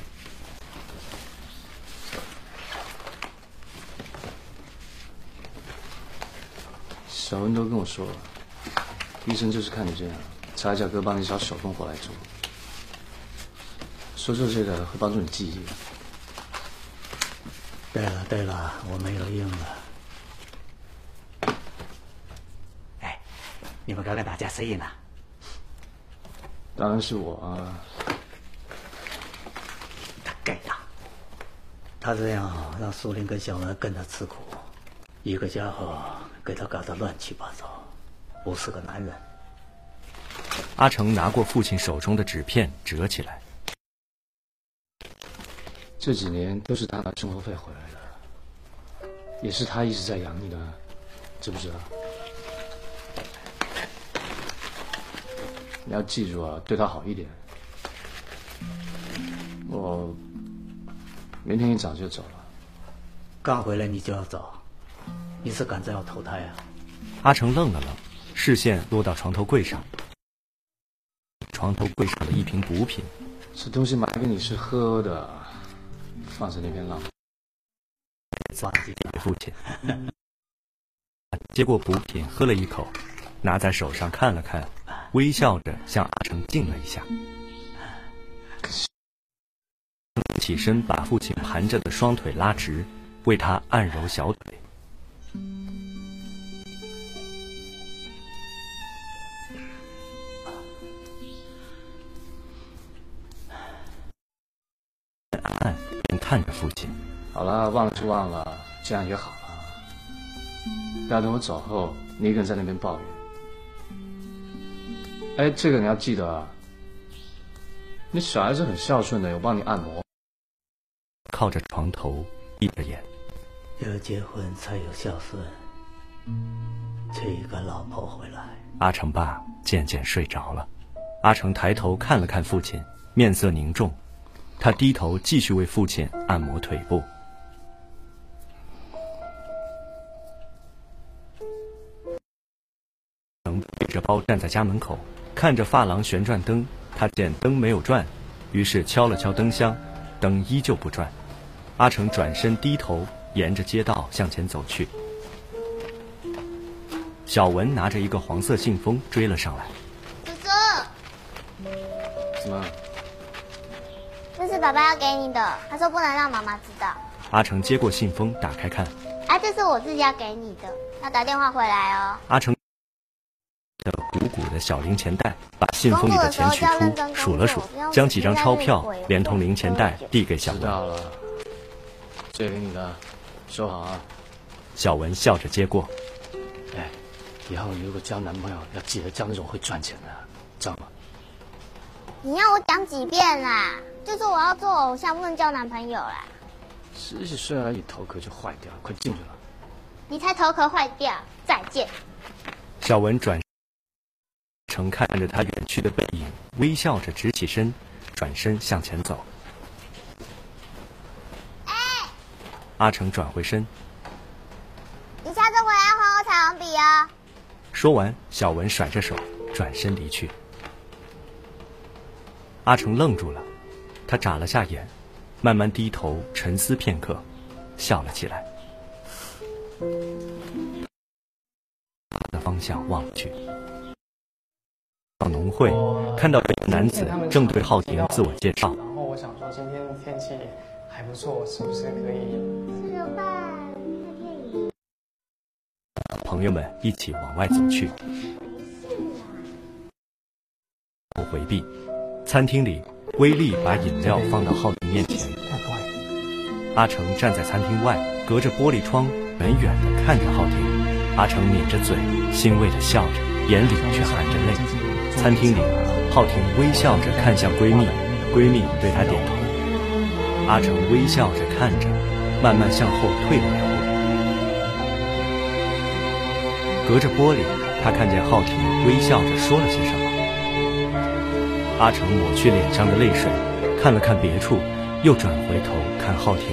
小文都跟我说了，医生就是看你这样，才叫哥帮你找手工活来做。说这个会帮助你记忆。 对了，我没有用了。哎，你们刚刚打架谁赢了？ 当然是我啊。 他该打。他这样让苏玲跟小文跟他吃苦，一个家伙给他搞得乱七八糟，不是个男人。 阿成拿过父亲手中的纸片折起来。 这几年都是他拿生活费回来的，也是他一直在养你的，知不知道？你要记住啊，对他好一点。我明天一早就走了。 刚回来你就要走？你是赶着要投胎啊？ 阿成愣了愣，视线落到床头柜上。床头柜上的一瓶补品， 这东西买给你是喝的，放在那边浪费。 父亲接过补品喝了一口，拿在手上看了看，微笑着向阿成敬了一下，起身把父亲盘着的双腿拉直，为他按揉小腿。便看着父亲。 好了，忘了就忘了，这样也好了。不要等我走后，你一个人在那边抱怨。哎，这个你要记得啊。你小孩子很孝顺的，我帮你按摩。 靠着床头，闭着眼。 有结婚才有孝顺，娶一个老婆回来。 阿成爸渐渐睡着了。阿成抬头看了看父亲，面色凝重。他低头继续为父亲按摩腿部。背着包站在家门口，看着发廊旋转灯，他见灯没有转，于是敲了敲灯箱，灯依旧不转。阿成转身低头，沿着街道向前走去。小文拿着一个黄色信封追了上来。 哥哥， 怎么？ 这是爸爸要给你的，他说不能让妈妈知道。 阿成接过信封，打开看。 这是我自己要给你的，要打电话回来哦。 阿成的鼓鼓的小零钱袋，把信封里的钱取出，数了数，将几张钞票连同零钱袋递给小文。 知道了，这给你的，收好啊。 小文笑着接过。 以后你如果交男朋友，要记得交那种会赚钱的，知道吗？ 你要我讲几遍啦？就说我要做偶像，不能交男朋友啦。 10几岁而已，头壳就坏掉了，快进去了。 你才头壳坏掉，再见。 小文转成看着他远去的背影，微笑着直起身，转身向前走。阿成转回身， 你下次回来还我彩虹笔哦。 说完，小文甩着手转身离去。阿成愣住了，他眨了下眼，慢慢低头沉思片刻，笑了起来。的方向望去，到农会看到一个男子正对浩庭自我介绍。 然后我想说今天天气还不错，是不是可以吃个饭看电影？ 朋友们一起往外走去。不回避，餐厅里，威力把饮料放到浩庭面前。阿成站在餐厅外，隔着玻璃窗远远地看着浩庭。阿成抿着嘴，欣慰地笑着，眼里却含着泪。餐厅里，浩庭微笑着看向闺蜜，闺蜜对她点头。阿成微笑着看着，慢慢向后退了2步。隔着玻璃，他看见浩庭微笑着说了些什么。阿成抹去脸上的泪水，看了看别处，又转回头看浩庭。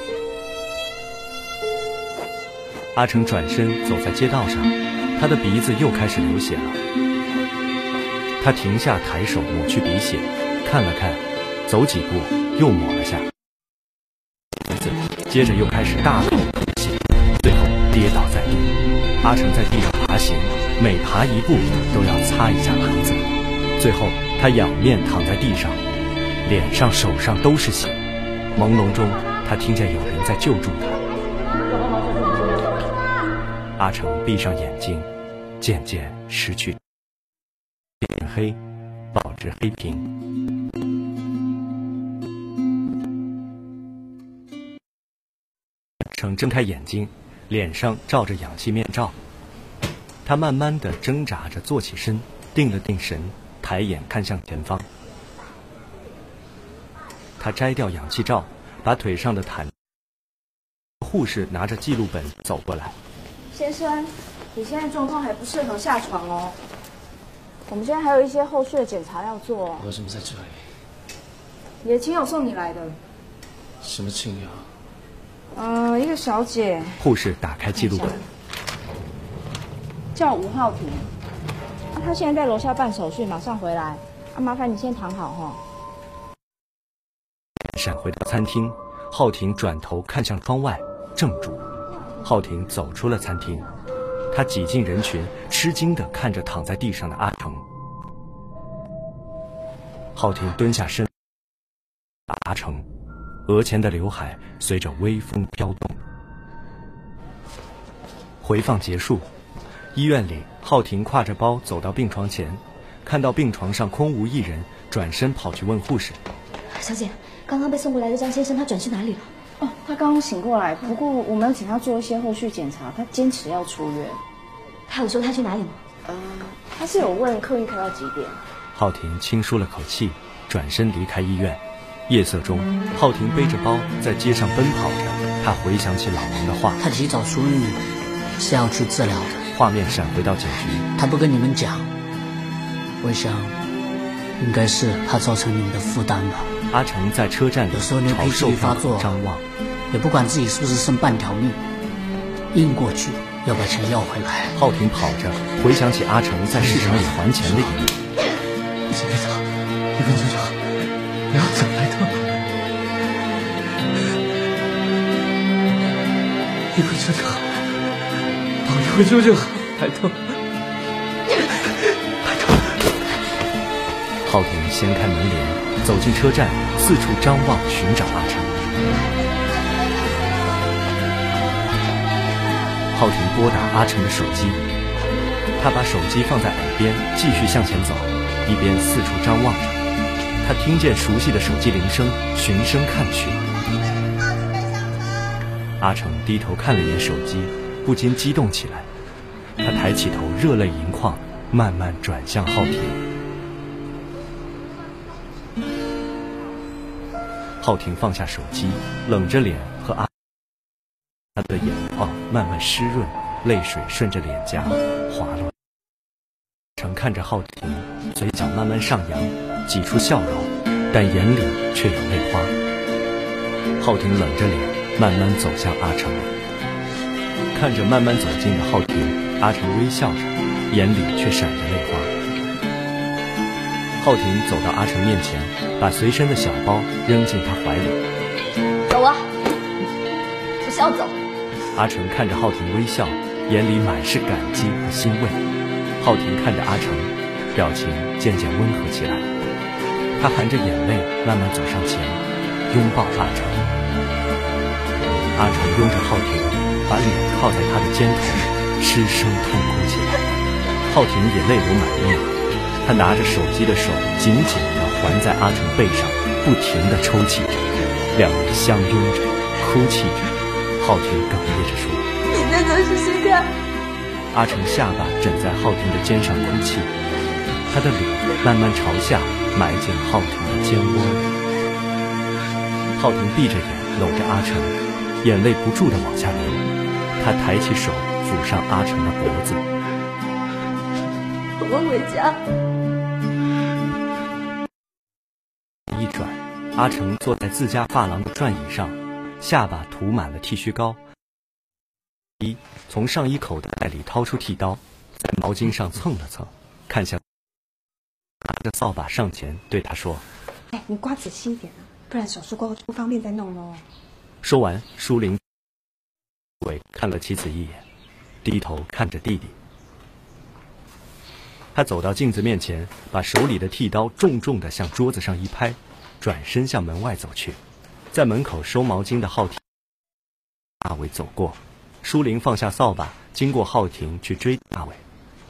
阿成转身走在街道上，他的鼻子又开始流血了。他停下，抬手抹去鼻血，看了看，走几步又抹了下鼻子，接着又开始大口吐血，最后跌倒在地。阿成在地上爬行，每爬一步都要擦一下鼻子，最后他仰面躺在地上，脸上手上都是血。朦胧中，他听见有人在救助他。阿成闭上眼睛，渐渐失去变黑，保持黑屏。阿成睁开眼睛，脸上罩着氧气面罩。他慢慢地挣扎着坐起身，定了定神，抬眼看向前方。他摘掉氧气罩，把腿上的毯。护士拿着记录本走过来。 先生，你现在状况还不适合下床哦。我们现在还有一些后续的检查要做。 为什么在这里？ 你的亲友送你来的。 什么亲友？ 一个小姐。 护士打开记录本， 叫吴浩庭。她现在在楼下办手续，马上回来。麻烦你先躺好哈。 闪回到餐厅，浩庭转头看向窗外，怔住。浩庭走出了餐厅，他挤进人群，吃惊地看着躺在地上的阿成。浩庭蹲下身，阿成，额前的刘海随着微风飘动。回放结束，医院里，浩庭挎着包走到病床前，看到病床上空无一人，转身跑去问护士：“ 小姐，刚刚被送过来的张先生，他转去哪里了？” 他刚刚醒过来，不过我们要请他做一些后续检查，他坚持要出院。 他有说他去哪里吗？ 他是有问客运开到几点。 浩庭轻舒了口气，转身离开医院。夜色中，浩庭背着包在街上奔跑着，他回想起老王的话： 他提早出狱是要去治疗的。 画面闪回到警局， 他不跟你们讲，我想应该是他造成你们的负担吧。 阿成在车站里有时候连脾气发作张望， 也不管自己是不是剩半条命，硬过去要把钱要回来。 浩庭跑着回想起阿成在市场里还钱的一幕。 先别走，一分就好，不要走，莱特。一回救就好，保一回救就好，莱特。 浩廷掀开门帘，走进车站，四处张望寻找阿成。浩廷拨打阿成的手机，他把手机放在耳边，继续向前走，一边四处张望着。他听见熟悉的手机铃声，循声看去。阿成低头看了一眼手机，不禁激动起来。他抬起头，热泪盈眶，慢慢转向浩廷。浩廷放下手机，冷着脸和阿他的眼眶慢慢湿润，泪水顺着脸颊滑落。阿成看着浩廷，嘴角慢慢上扬，挤出笑容，但眼里却有泪花。浩廷冷着脸，慢慢走向阿成。看着慢慢走近的浩廷，阿成微笑着，眼里却闪着泪花。浩廷走到阿成面前，把随身的小包扔进他怀里。 走啊，不是要走。 阿成看着浩廷微笑，眼里满是感激和欣慰。浩廷看着阿成，表情渐渐温和起来。他含着眼泪慢慢走上前，拥抱阿成。阿成拥着浩廷，把脸靠在他的肩头，失声痛哭起来。浩廷也泪流满面，他拿着手机的手紧紧地环在阿成背上，不停地抽泣着。两人相拥着，哭泣着。浩廷哽咽着说：“ 你再仔细细看。” 阿成下巴枕在浩廷的肩上哭泣，他的脸慢慢朝下埋进浩廷的肩窝里。浩廷闭着眼搂着阿成，眼泪不住地往下流。他抬起手抚上阿成的脖子。 我们回家。 一转，阿成坐在自家发廊的转椅上，下巴涂满了剃须膏。从上衣口袋里掏出剃刀，在毛巾上蹭了蹭，看向拿着扫把上前对他说：“ 哎，你刮仔细一点啊，不然手术过后就不方便再弄喽。” 说完，舒玲看了妻子一眼，低头看着弟弟。他走到镜子面前，把手里的剃刀重重地向桌子上一拍，转身向门外走去。在门口收毛巾的浩廷大伟走过，舒玲放下扫把，经过浩廷去追大伟。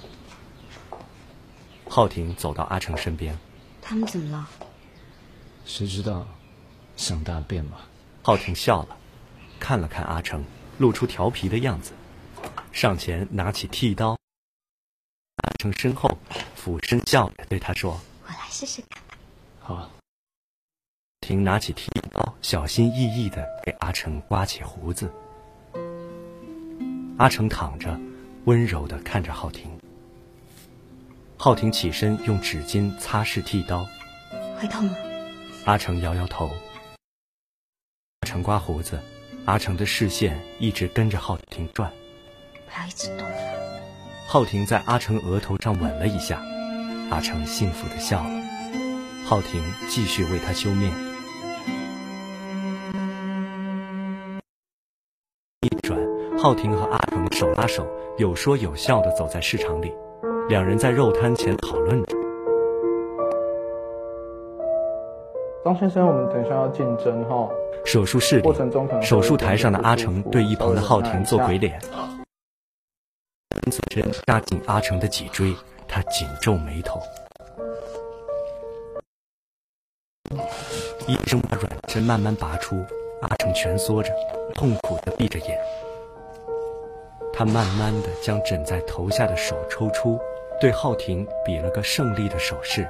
浩廷走到阿成身边：“ 他们怎么了？”“ 谁知道，想大便吧。” 浩廷笑了，看了看阿成，露出调皮的样子，上前拿起剃刀。阿成身后俯身笑着对他说：“ 我来试试看。”“ 好。” 婷拿起剃刀，小心翼翼地给阿成刮起胡子。阿成躺着，温柔地看着浩廷。浩廷起身用纸巾擦拭剃刀。 “会痛吗？” 阿成摇摇头。阿成刮胡子，阿成的视线一直跟着浩廷转。 “不要一直动。” 浩廷在阿成额头上吻了一下，阿成幸福地笑了。浩廷继续为他修面。一转，浩廷和阿成手拉手，有说有笑地走在市场里，两人在肉摊前讨论着。 张先生，我们等一下要竞争哈。 手术室里，手术台上的阿成对一旁的浩廷做鬼脸。针扎进阿成的脊椎，他紧皱眉头。医生把软针慢慢拔出，阿成蜷缩着，痛苦地闭着眼。他慢慢地将枕在头下的手抽出，对浩廷比了个胜利的手势。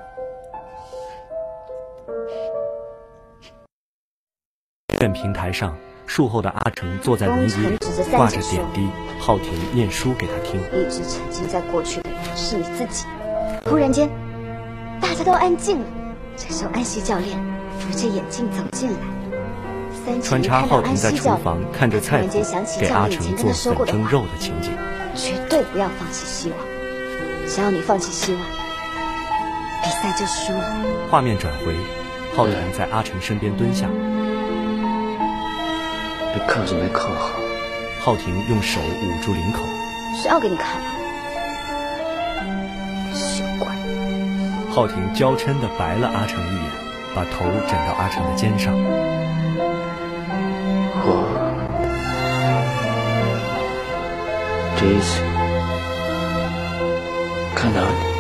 医院平台上，术后的阿成坐在轮椅里，挂着点滴。浩廷念书给他听。 一直沉浸在过去的人是你自己。突然间，大家都安静了。这时候，安西教练扶着眼镜走进来。 穿插浩廷在厨房看着菜谱，给阿成做粉蒸肉的情景。 绝对不要放弃希望，只要你放弃希望，比赛就输了。 画面转回，浩廷在阿成身边蹲下。 这扣子没扣好。 浩廷用手捂住领口。 谁要给你看啊？血怪！ 浩廷娇嗔地白了阿成一眼，把头枕到阿成的肩上。 我第一次看到你，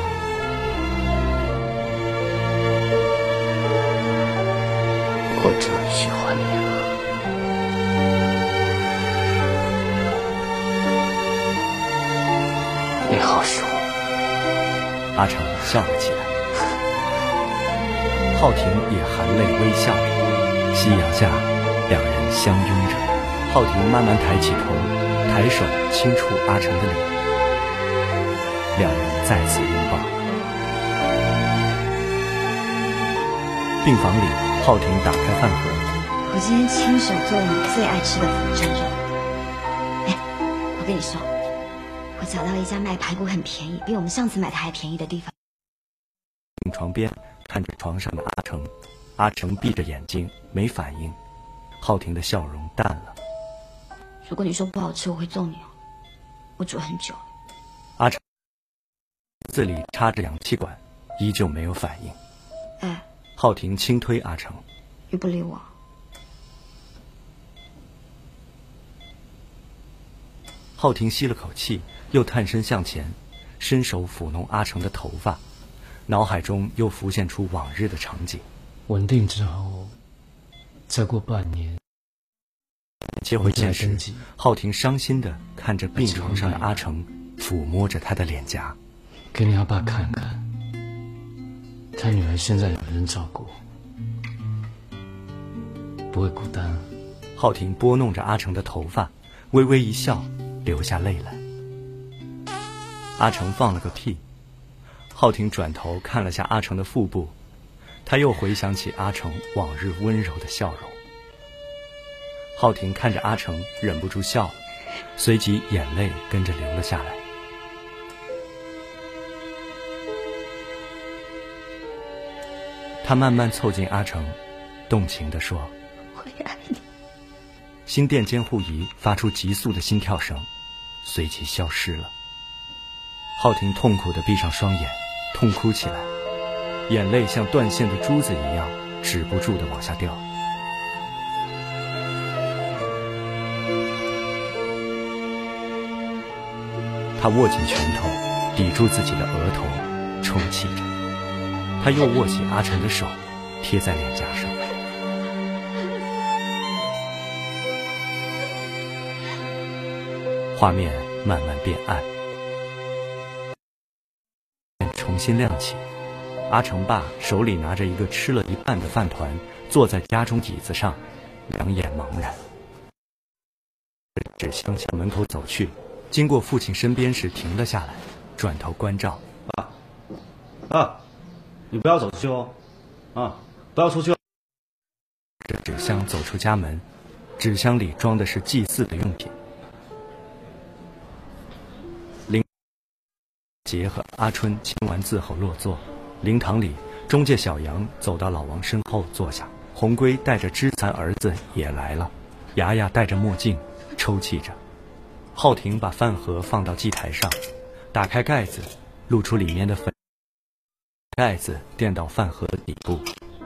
我就很喜欢你了。你好凶！ 阿成笑了起来，浩廷也含泪微笑着。夕阳下，两人相拥着。浩廷慢慢抬起头，抬手轻触阿成的脸，两人再次拥抱。病房里，浩廷打开饭盒， 我今天亲手做了你最爱吃的腐蒸肉。哎，我跟你说，我找到一家卖排骨很便宜，比我们上次买的还便宜的地方。 病床边看着床上的阿成，阿成闭着眼睛没反应，浩廷的笑容淡了。 如果你说不好吃，我会揍你哦。我煮很久了。 阿成嘴里插着氧气管，依旧没有反应。 哎， 浩廷轻推阿成， 你不理我。 浩廷吸了口气，又探身向前，伸手抚弄阿成的头发，脑海中又浮现出往日的场景。 稳定之后，再过半年， 接回现实，浩廷伤心地看着病床上的阿成，抚摸着他的脸颊。 给你阿爸看看，他女儿现在有人照顾，不会孤单。 浩廷拨弄着阿成的头发，微微一笑，流下泪来。阿成放了个屁。浩廷转头看了下阿成的腹部，他又回想起阿成往日温柔的笑容。浩廷看着阿成，忍不住笑了，随即眼泪跟着流了下来。他慢慢凑近阿成，动情地说：“ 我也爱你。” 心电监护仪发出急速的心跳声，随即消失了。浩廷痛苦地闭上双眼，痛哭起来，眼泪像断线的珠子一样止不住地往下掉。他握紧拳头，抵住自己的额头，抽泣着。他又握起阿成的手，贴在脸颊上。画面慢慢变暗，重新亮起。阿成爸手里拿着一个吃了一半的饭团，坐在家中椅子上，两眼茫然。纸箱向门口走去，经过父亲身边时停了下来，转头关照：“ 你不要走出去哦，不要出去哦。” 这纸箱走出家门，纸箱里装的是祭祀的用品。林杰和阿春签完字后落座，灵堂里，中介小杨走到老王身后坐下，红龟带着知残儿子也来了，牙牙戴着墨镜，抽泣着。浩廷把饭盒放到祭台上，打开盖子，露出里面的粉，盖子垫到饭盒的底部。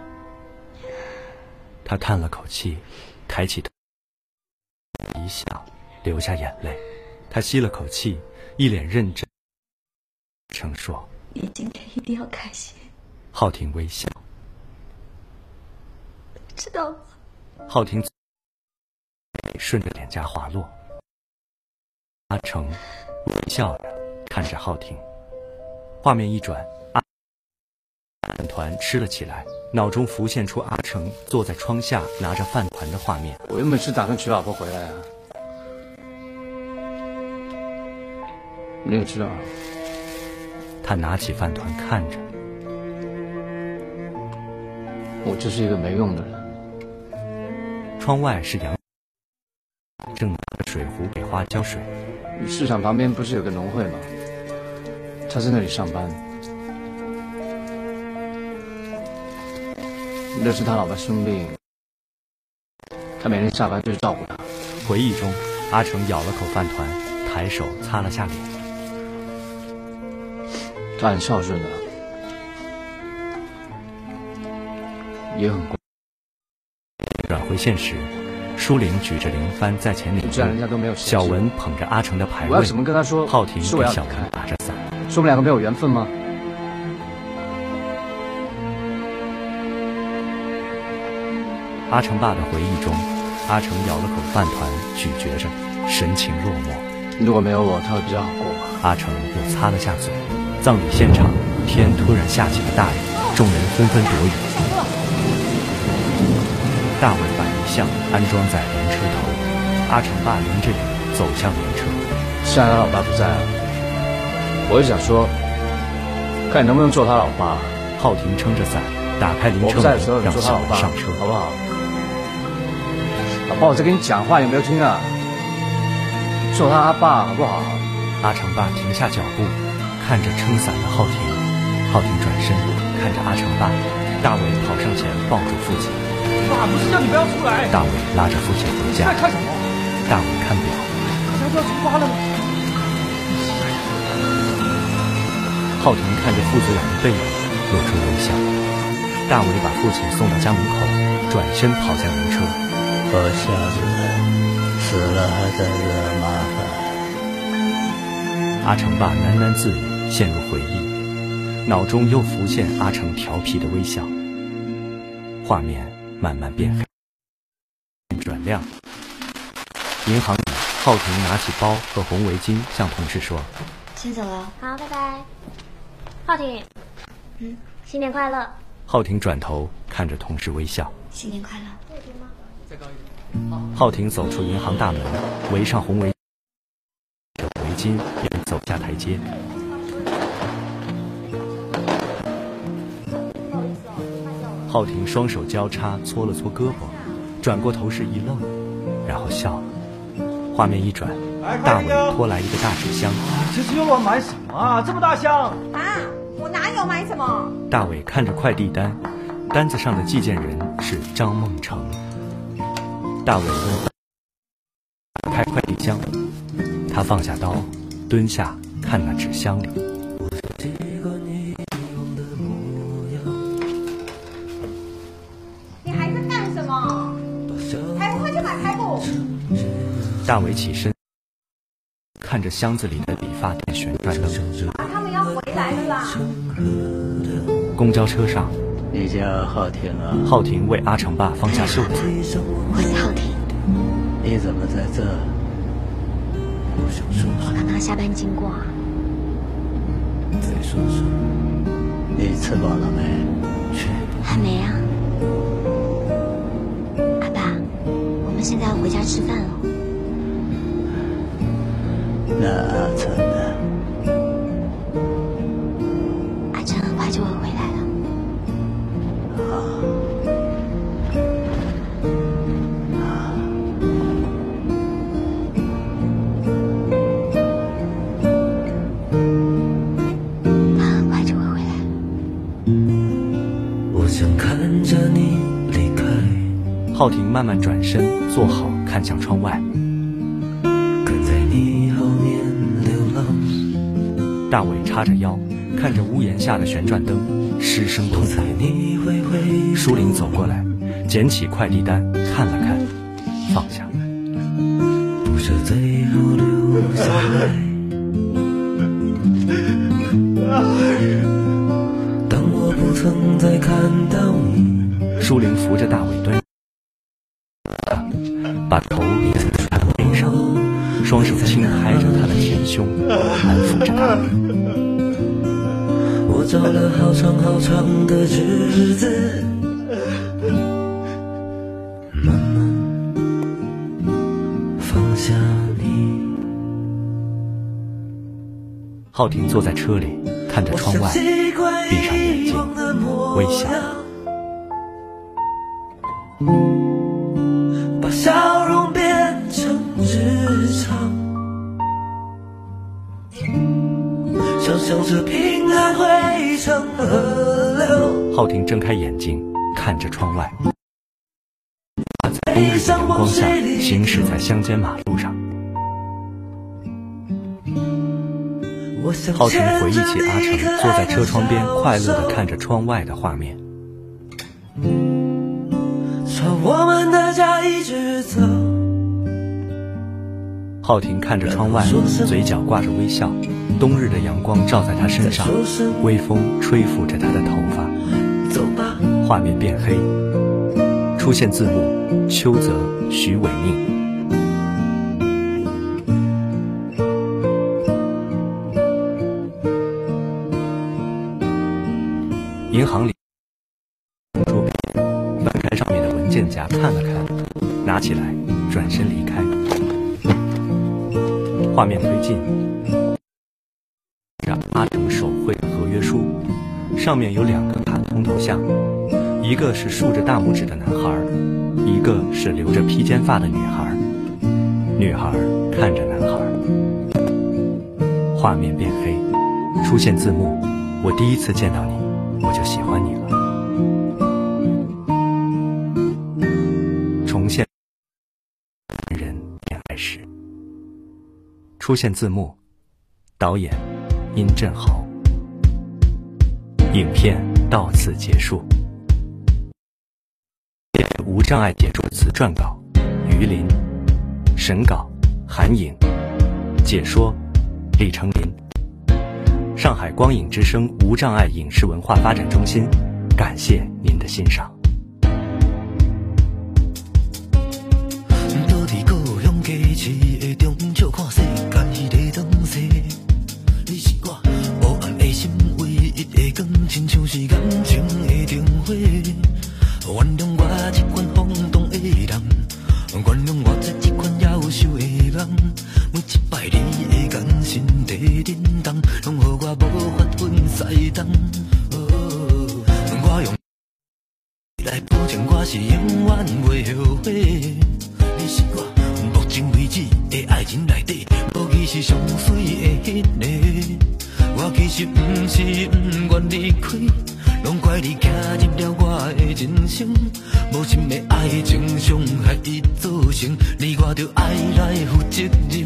他叹了口气，抬起头，一笑，流下眼泪。他吸了口气，一脸认真，称说：“ 你今天一定要开心。” 浩廷微笑， 知道吗？ 浩廷顺着脸颊滑落。阿成微笑着看着浩廷，画面一转，饭团吃了起来，脑中浮现出阿成坐在窗下拿着饭团的画面。 我原本是打算娶老婆回来啊，你也知道。 他拿起饭团看着， 我就是一个没用的人。 窗外是杨正拿着水壶给花浇水。 市场旁边不是有个农会吗？他在那里上班。那是他老爸生病，他每天下班就是照顾他。 回忆中，阿成咬了口饭团，抬手擦了下脸。 他很孝顺的， 也很乖。 转回现实，舒玲举着零番在前领路，小文捧着阿成的牌位。 我要怎么跟他说？ 浩庭是我要给小文打着伞。 说我们两个没有缘分吗？ 阿成爸的回忆中，阿成咬了口饭团，咀嚼着，神情落寞。 如果没有我，他会比较好过吧？ 阿成又擦了下嘴。葬礼现场，天突然下起了大雨，众人纷纷躲雨。大伟把遗像安装在灵车头，阿成爸淋着雨走向灵车。 现在他老爸不在了，我就想说，看你能不能做他老爸。 浩庭撑着伞，打开灵车门，让小文上车， 好不好？老爸，我在跟你讲话，有没有听啊？做他阿爸好不好？ 阿成爸停下脚步，看着撑伞的浩庭。浩庭转身看着阿成爸，大伟跑上前抱住父亲。 爸，不是叫你不要出来。 大伟拉着父亲回家。 在看什么？ 大伟看表， 马上就要出发了吗？ 浩庭看着父子俩的背影，露出微笑。大伟把父亲送到家门口，转身跑向灵车。 我小子死了还在惹麻烦。 阿成爸喃喃自语，陷入回忆，脑中又浮现阿成调皮的微笑。画面慢慢变黑，转亮。银行里，浩庭拿起包和红围巾，向同事说：“ 先走了。” 好，拜拜。浩庭，新年快乐。 浩庭转头看着同事微笑：“ 新年快乐。” 浩庭走出银行大门，围上红围巾，便走下台阶。浩庭双手交叉，搓了搓胳膊，转过头时一愣，然后笑了。画面一转，大伟拖来一个大纸箱。 这是又要买什么啊？这么大箱啊！我哪有买什么？ 大伟看着快递单，单子上的寄件人是张梦成。大伟打开快递箱，他放下刀，蹲下看那纸箱里。 你还在干什么？还不快去买开布！ 大伟起身，看着箱子里的理发店旋转灯。 他们要回来了啦！ 公交车上， 你叫浩庭啊？ 浩庭为阿成爸放下袖子。 我是浩庭。 你怎么在这？ 我刚刚下班经过。 再说说，你吃饱了没？ 还没啊。阿爸，我们现在要回家吃饭了。 那阿成呢？ 阿成很快就会回来了。他很快就会回来。 我想看着你离开。 浩庭慢慢转身，坐好，看向窗外。大伟叉着腰，看着屋檐下的旋转灯，失声痛哭。舒玲走过来，捡起快递单看了看，放下。 不是最后留下来。当我不曾再看到你。 舒玲扶着大伟蹲，把头倚在他的背上，双手轻拍着他的前胸，安抚着他。 我找了好长好长的日子，慢慢放下你。 浩庭坐在车里，看着窗外，闭上眼睛，微笑。 把笑容变成日常，想象着平安汇成河流。 浩庭睁开眼睛，看着窗外，他在冬日的阳光下行驶在乡间马路上。浩庭回忆起阿成坐在车窗边快乐地看着窗外的画面。 浩庭看着窗外，嘴角挂着微笑。冬日的阳光照在他身上，微风吹拂着他的头发。画面变黑，出现字幕：邱泽、徐伟宁。银行里桌边翻开上面的文件夹看了看，拿起来转身离开。画面推进，阿成手绘的合约书，上面有2个卡通头像，一个是竖着大拇指的男孩，一个是留着披肩发的女孩。女孩看着男孩。画面变黑，出现字幕：我第一次见到你，我就喜欢你了。重现人恋爱时，出现字幕：导演殷振豪。影片到此结束。无障碍解说词撰稿于林，审稿韩颖，解说李成林。上海光影之声无障碍影视文化发展中心，感谢您的欣赏。 倒伫故乡街市的中笑看世界的东西，你是我无限的心唯一的光，亲像是感情的灯火。原谅我这款放荡的人，原谅我这款夭寿的人，每一摆你的眼神在震动，拢予我无法分西东。我用来保证我是永远袂后悔。你是我目前为止的爱情内底，无疑是上水的迄个。我其实不是不愿离开，拢怪你走入了我的人生，无心的爱情伤害已造成，你我着爱来负责任。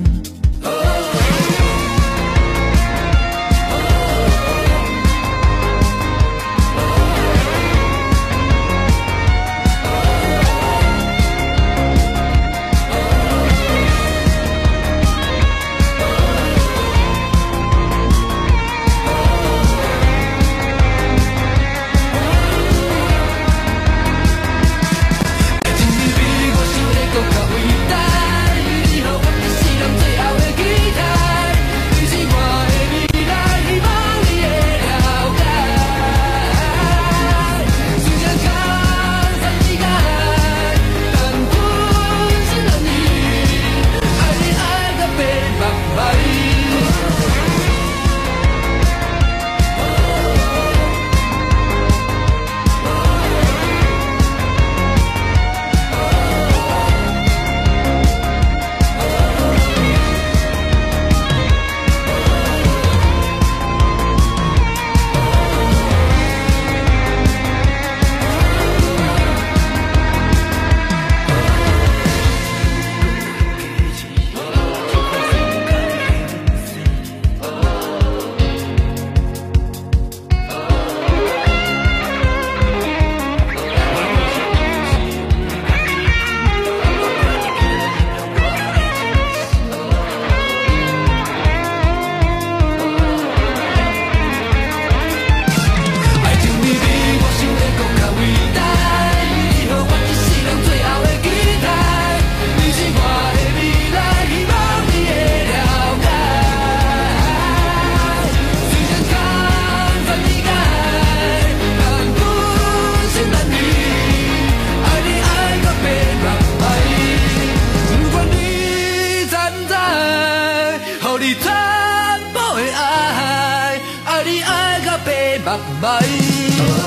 白白。